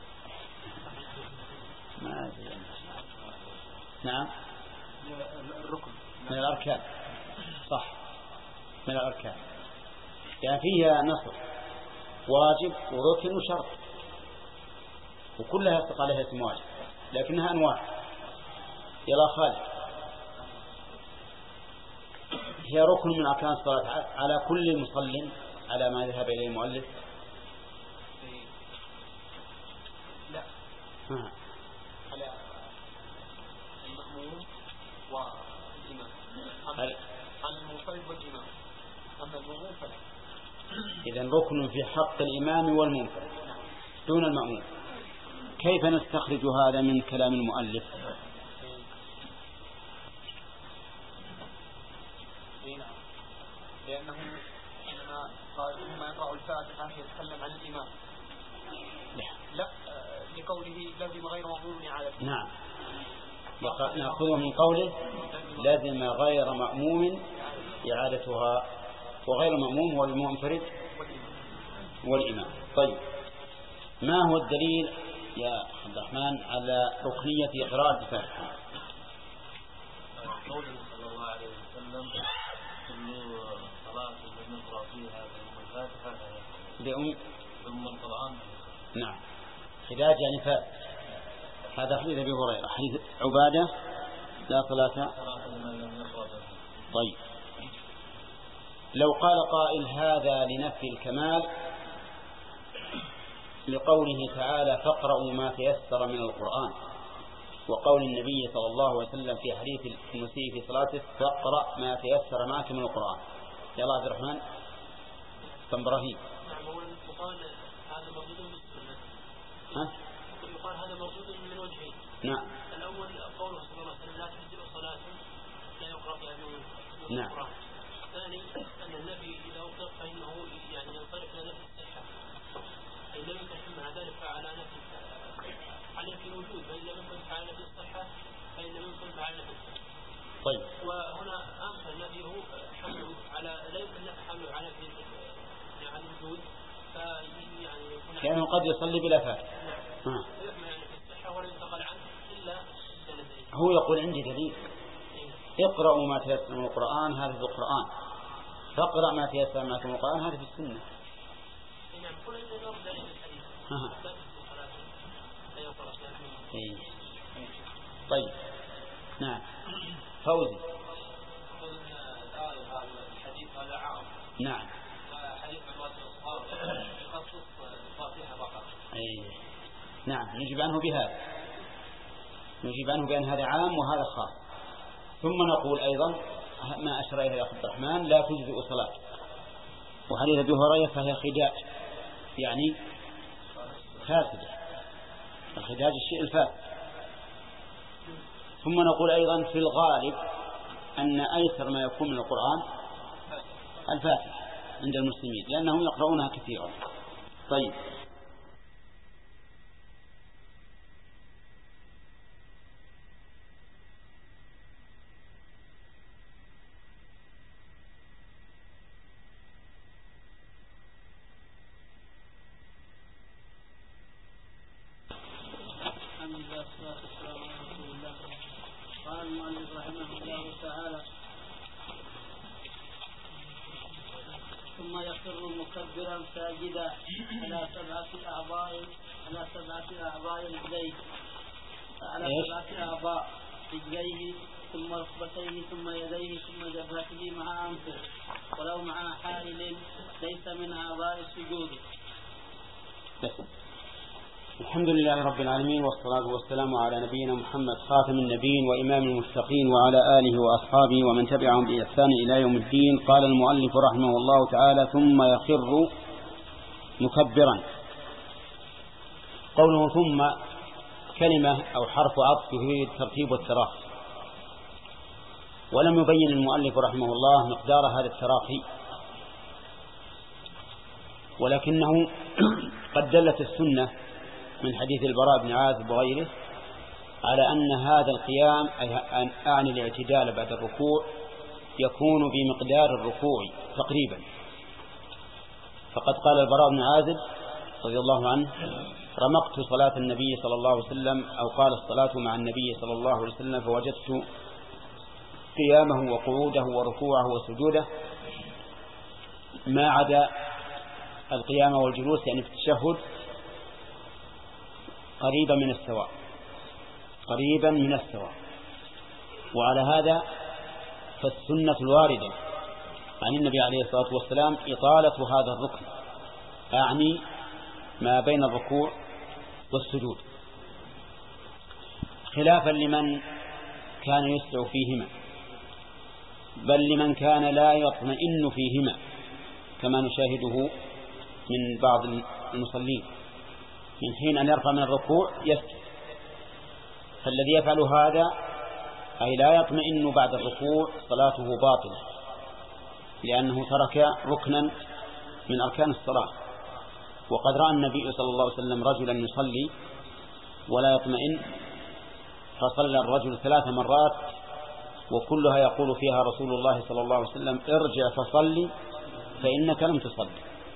ما أدري. نعم. الركن من الأركان. صح. من الأركان. يعني فيها نص واجب وركن وشرط. وكلها يطلق عليها اسم واجب لكنها أنواع. يلا خالد. هي ركن من أركان الصلاة على كل مصل على ما ذهب إليه المؤلف. لا ها. على المأموم والإمام. هل... على المنفرد والإمام. أما المأموم فلا. إذن ركن في حق الإمام والمنفرد دون المأموم. كيف نستخرج هذا من كلام المؤلف؟ لأنه عندما قال ثم يقرأ الفاتحة يتكلم عن الإمام. لا لقوله لازم غير مأموم إعادته. نعم نأخذه من قوله لازم غير مأموم إعادتها، وغير مأموم هو المنفرد والإمام. طيب ما هو الدليل يا عبد الرحمن على ركنية قراءة الفاتحة؟ قوله صلى الله عليه وسلم كل صلاة لم يقرأ فيها بأم الفاتحة بأم بأم القرآن. نعم حداج يعني فات. هذا حديث أبي هريرة. حديث عبادة لا صلاة. طيب لو قال قائل هذا لنفي الكمال لقوله تعالى فاقرأوا ما تيسر من القرآن، وقول النبي صلى الله عليه وسلم في حديث المسيء في صلاته فاقرأ ما تيسر معك من القرآن. يا الله عبد الرحمن بن إبراهيم. يقال هذا موجود من السنة. ها؟ يقال هذا موجود من وجهين. نعم. الأول قوله صلى الله عليه وسلم لا تجزئ صلاة لا يقرأ فيها من نعم. القرآن. الثاني أن النبي إذا أطلق فإنه يعني ينطلق إلى نفي الصحة، أي لم يتحمل على ذلك على نفي على نفي الوجود، فإن لم يكن على نفي الصحة فإن لم يكن على نفي الصحة. طيب. وهنا أمثل نفيه حمله على لا يمكن حمله على نفي على الوجود، فيعني يكون لأنه قد يصلي بلا فاتحة. نعم. فيحمل على نفي الصحة ولا ينتقل عنه إلا سندين. هو يقول عندي دليل اقرأوا ما تيسر من القرآن هذا في القرآن، فاقرأ ما تيسر معك من القرآن هذا في السنة. نعم كل هذا نظر دليل الحديث. إيه. طيب نعم فوزي. الحديث هذا عام. نعم. حديث عبادة الصحابة يخصص الفاتحة فقط. إيه. نعم نجيب عنه بهذا، نجيب عنه بأن هذا عام وهذا خاص. ثم نقول أيضا ما أشرى إليه عبد الرحمن لا تجزئ صلاة، وحديث أبي هريرة فهي خداج يعني فاسدة. الخداج الشيء الفاسد. ثم نقول أيضا في الغالب أن أيسر ما يكون من القرآن الفاتحة عند المسلمين لأنهم يقرؤونها كثيرا. طيب قال المؤلف رحمه الله تعالى ثم يخر مكبرا ساجدا على سبعة أعضاء على سبعة أعضاء رجليه على سبعة أعضاء رجليه ثم ركبتيه ثم يديه ثم جبهته مع أنفه ولو مع حائل ليس من أعضاء السجود. الحمد لله رب العالمين والصلاة والسلام على نبينا محمد خاتم النبيين وإمام المتقين وعلى آله وأصحابه ومن تبعهم بإحسان إلى يوم الدين. قال المؤلف رحمه الله تعالى ثم يخر مكبرا. قوله ثم كلمة أو حرف عطف يريد الترتيب والتراخي، ولم يبين المؤلف رحمه الله مقدار هذا التراخي، ولكنه قد دلت السنة من حديث البراء بن عازب وغيره على أن هذا القيام أعني الاعتدال بعد الركوع يكون بمقدار الركوع تقريبا. فقد قال البراء بن عازب رضي الله عنه رمقت صلاة النبي صلى الله عليه وسلم أو قال الصلاة مع النبي صلى الله عليه وسلم فوجدت قيامه وقعوده وركوعه وسجوده ما عدا القيام والجلوس يعني في التشهد قريبا من السواء قريبا من السواء. وعلى هذا فالسنة الواردة عن النبي عليه الصلاة والسلام إطالة هذا الركن، أعني ما بين الركوع والسجود، خلافا لمن كان يسرع فيهما، بل لمن كان لا يطمئن فيهما كما نشاهده من بعض المصلين، من حين أن يرفع من الركوع يسجد. فالذي يفعل هذا أي لا يطمئن بعد الركوع صلاته باطلة، لأنه ترك ركنا من أركان الصلاة. وقد رأى النبي صلى الله عليه وسلم رجلا يصلي ولا يطمئن، فصلى الرجل ثلاث مرات وكلها يقول فيها رسول الله صلى الله عليه وسلم: ارجع فصلي فإنك لم تصلي.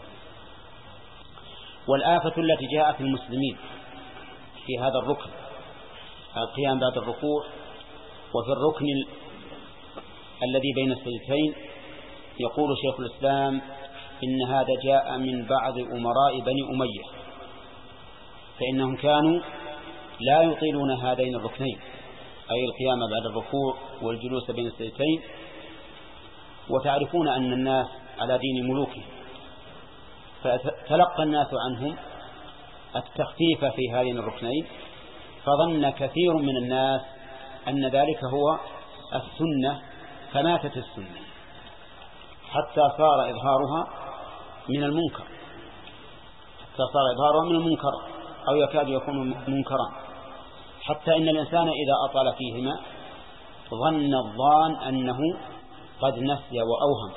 والآفة التي جاءت المسلمين في هذا الركن القيام بعد الركوع، وفي الركن الذي بين السجدتين، يقول شيخ الإسلام إن هذا جاء من بعض أمراء بني أمية، فإنهم كانوا لا يطيلون هذين الركنين، أي القيام بعد الركوع والجلوس بين السجدتين. وتعرفون أن الناس على دين ملوكهم، فتلقى الناس عنهم التخفيف في هذين الركنين، فظن كثير من الناس أن ذلك هو السنة، فماتت السنة حتى صار إظهارها من المنكر، حتى صار إظهارها من المنكر أو يكاد يكون منكرا، حتى إن الإنسان إذا أطال فيهما ظن الظان أنه قد نسي وأوهم.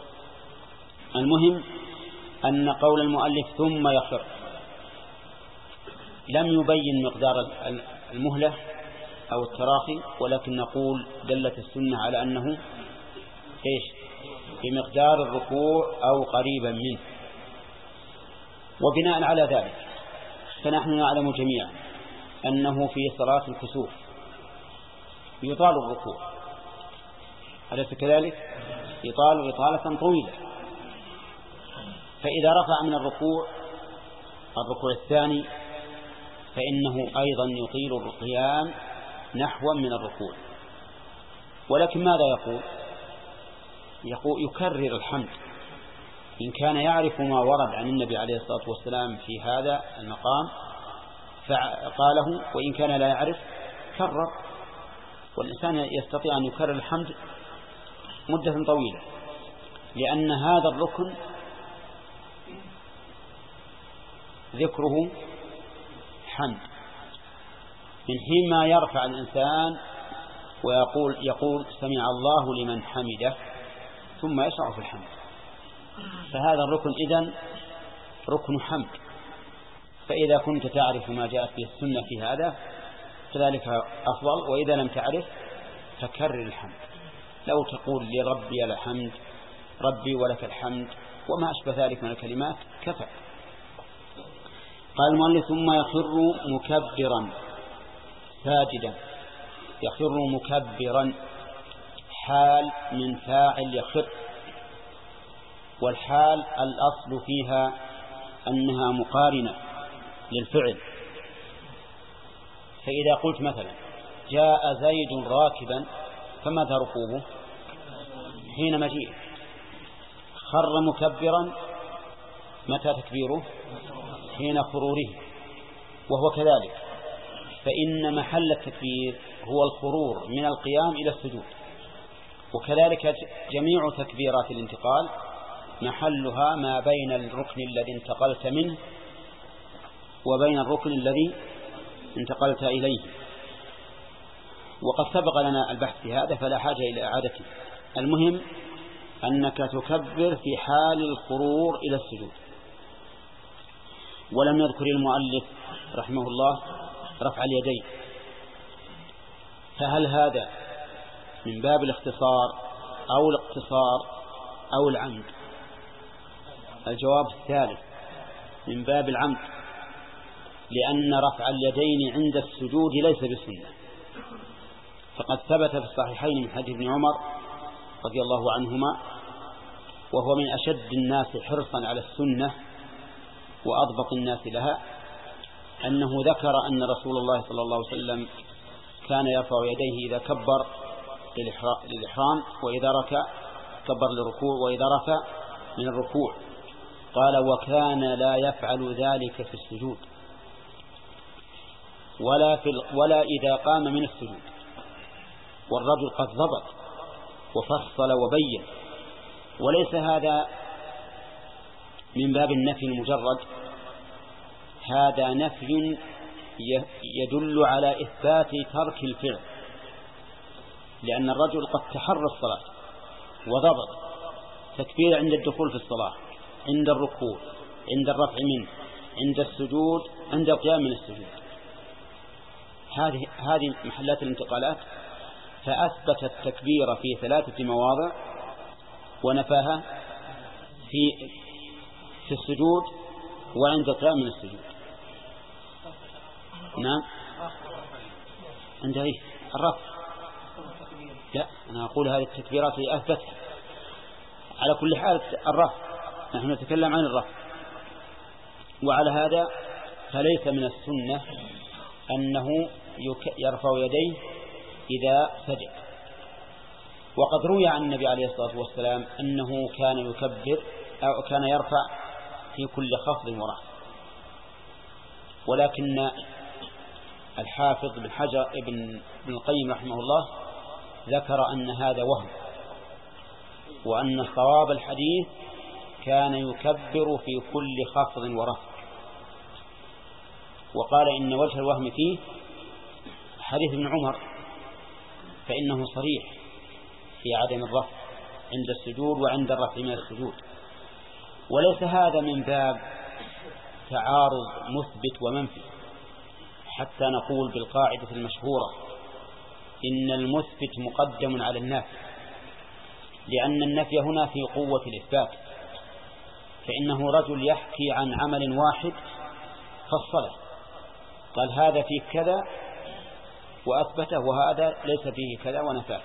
المهم أن قول المؤلف ثم يخر لم يبين مقدار المهلة أو التراخي، ولكن نقول دلت السنة على أنه إيش بمقدار الركوع أو قريبا منه. وبناء على ذلك فنحن نعلم جميعا أنه في صلاة الكسوف يطال الركوع، أليس كذلك؟ يطال إطالة طويلة. فإذا رفع من الركوع الركوع الثاني فإنه أيضا يطيل القيام نحو من الركوع، ولكن ماذا يقول؟ يقول يكرر الحمد إن كان يعرف ما ورد عن النبي عليه الصلاة والسلام في هذا المقام فقاله، وإن كان لا يعرف كرر. والإنسان يستطيع أن يكرر الحمد مدة طويلة، لأن هذا الركن ذكره حمد من حين ما يرفع الإنسان ويقول يقول سمع الله لمن حمده ثم يشرع في الحمد، فهذا الركن إذن ركن حمد. فإذا كنت تعرف ما جاءت به السنة في هذا فذلك أفضل، وإذا لم تعرف فكرر الحمد. لو تقول لربي الحمد ربي ولك الحمد وما أشبه ذلك من الكلمات كفى. قال المؤلف ثم يخر مكبرا ساجدا. يخر مكبرا حال من فاعل يخر، والحال الأصل فيها أنها مقارنة للفعل. فإذا قلت مثلا جاء زيد راكبا فماذا ركوبه؟ حين مجيء. خر مكبرا متى تكبيره؟ حين خروره. وهو كذلك، فإن محل التكبير هو الخرور من القيام إلى السجود، وكذلك جميع تكبيرات الانتقال محلها ما بين الركن الذي انتقلت منه وبين الركن الذي انتقلت إليه. وقد سبق لنا البحث في هذا فلا حاجة إلى إعادته. المهم أنك تكبر في حال الخرور إلى السجود. ولم يذكر المؤلف رحمه الله رفع اليدين، فهل هذا من باب الاختصار أو الاقتصار أو العمد؟ الجواب الثالث من باب العمد، لأن رفع اليدين عند السجود ليس بسنة. فقد ثبت في الصحيحين من حديث ابن عمر رضي الله عنهما، وهو من أشد الناس حرصا على السنة وأضبط الناس لها، أنه ذكر أن رسول الله صلى الله عليه وسلم كان يرفع يديه إذا كبر للإحرام وإذا ركع كبر للركوع وإذا رفع من الركوع. قال وكان لا يفعل ذلك في السجود ولا, في ولا إذا قام من السجود. والرجل قد ضبط وفصل وبين، وليس هذا من باب النفي المجرد، هذا نفي يدل على إثبات ترك الفعل، لأن الرجل قد تحرى الصلاة وضبط تكبير عند الدخول في الصلاة، عند الركوع، عند الرفع منه، عند السجود، عند القيام من السجود. هذه هذه محلات الانتقالات، فأثبت التكبير في ثلاثة مواضع ونفاها في في السجود وعند القيام من السجود. نعم، عند ايش؟ الرفع. لا، أنا أقول هذه التكبيرات أثبتها. على كل حال الرفع، نحن نتكلم عن الرفع. وعلى هذا فليس من السنة أنه يرفع يديه إذا سجد. وقد روي عن النبي عليه الصلاة والسلام أنه كان يكبر أو كان يرفع في كل خفض ورفع. ولكن الحافظ بن حجر ابن القيم رحمه الله ذكر أن هذا وهم، وأن صواب الحديث كان يكبر في كل خفض ورفع. وقال إن وجه الوهم فيه حديث ابن عمر، فإنه صريح في عدم الرفع عند السجود وعند الرفع من السجود. وليس هذا من باب تعارض مثبت ومنفي، حتى نقول بالقاعدة المشهورة إن المثبت مقدم على النافي، لأن النفي هنا في قوة الإثبات. فإنه رجل يحكي عن عمل واحد فصله، قال هذا فيه كذا وأثبته، وهذا ليس فيه كذا ونفاه.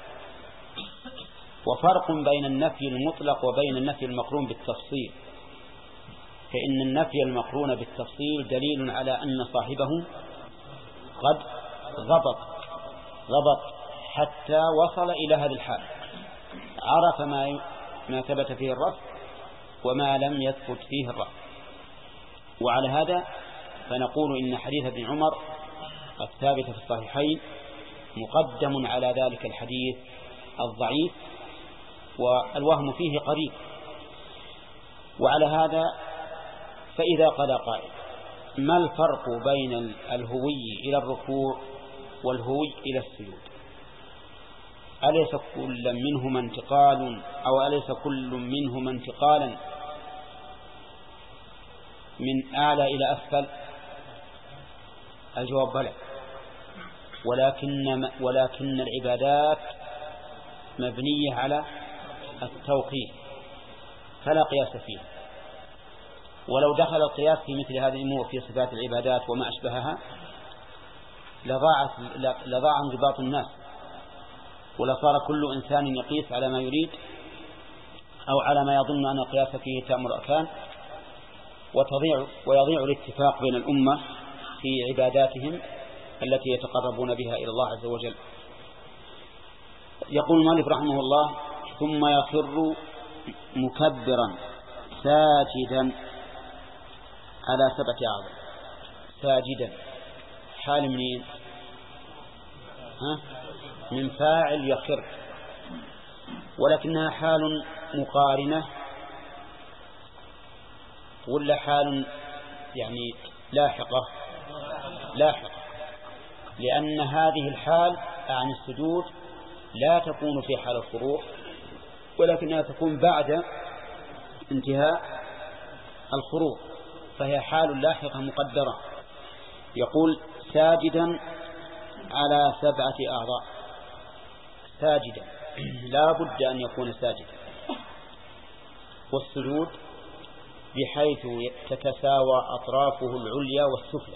وفرق بين النفي المطلق وبين النفي المقرون بالتفصيل، فإن النفي المقرون بالتفصيل دليل على أن صاحبه قد ضبط ضبط حتى وصل إلى هذه الحال، عرف ما ما ثبت فيه الرفع وما لم يثبت فيه الرفع. وعلى هذا فنقول إن حديث ابن عمر الثابت في الصحيحين مقدم على ذلك الحديث الضعيف، والوهم فيه قريب. وعلى هذا فإذا قال قائل ما الفرق بين الهوي إلى الركوع والهوي إلى السجود؟ أليس كل منهما انتقال أو أليس كل منهما انتقالا من أعلى إلى أسفل؟ الجواب بلى، ولكن ولكن العبادات مبنية على التوقيف فلا قياس فيه. ولو دخل القياس في مثل هذه الأمور في صفات العبادات وما أشبهها لضاعت لضاع انضباط الناس، ولصار كل إنسان يقيس على ما يريد أو على ما يظن أن القياس فيه تام الأركان، وتضيع ويضيع الاتفاق بين الأمة في عباداتهم التي يتقربون بها إلى الله عز وجل. يقول المؤلف رحمه الله ثم يخر مكبرا ساجدا على سبعة أعظم. ساجدا حال منين؟ ها؟ من فاعل يخر، ولكنها حال مقارنة ولا حال يعني لاحقة؟ لاحقة، لأن هذه الحال عن السجود لا تكون في حال الخروج، ولكنها تكون بعد انتهاء الخروج، فهي حال لاحقة مقدرة. يقول ساجدا على سبعة أعضاء. ساجدا لا بد أن يكون ساجدا، والسجود بحيث تتساوى أطرافه العليا والسفلى،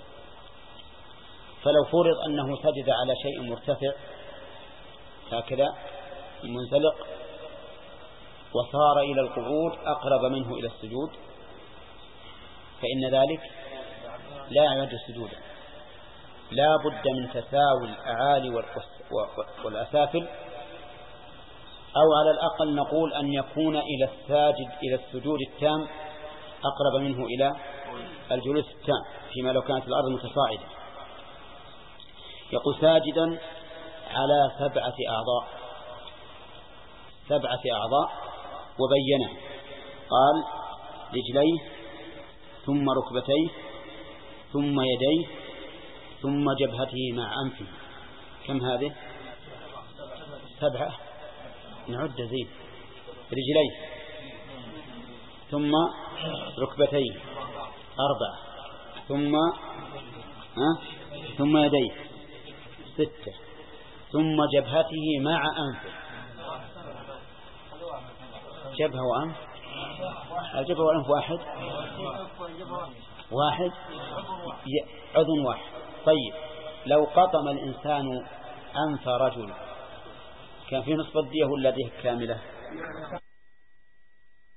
فلو فرض أنه سجد على شيء مرتفع هكذا منزلق وصار إلى القعود أقرب منه إلى السجود، فإن ذلك لا يعد سجودا، لا بد من تساوي الأعالي والأسافل، أو على الأقل نقول أن يكون إلى الساجد إلى السجود التام أقرب منه إلى الجلوس التام، فيما لو كانت الأرض متصاعدة. يقول ساجدا على سبعة أعضاء، سبعة أعضاء، وبينه قال رجليه ثم ركبتيه ثم يديه ثم جبهته مع أنفه. كم هذه؟ سبعة. نعد زين. رجليه ثم ركبتيه أربعة، ثم ها ثم يديه ستة، ثم جبهته مع أنفه. جبهة وأنف، الجبهة والأنف واحد واحد عضو واحد. طيب لو قطم الإنسان أنف رجل كان في نصف الدية ولا ديه كاملة؟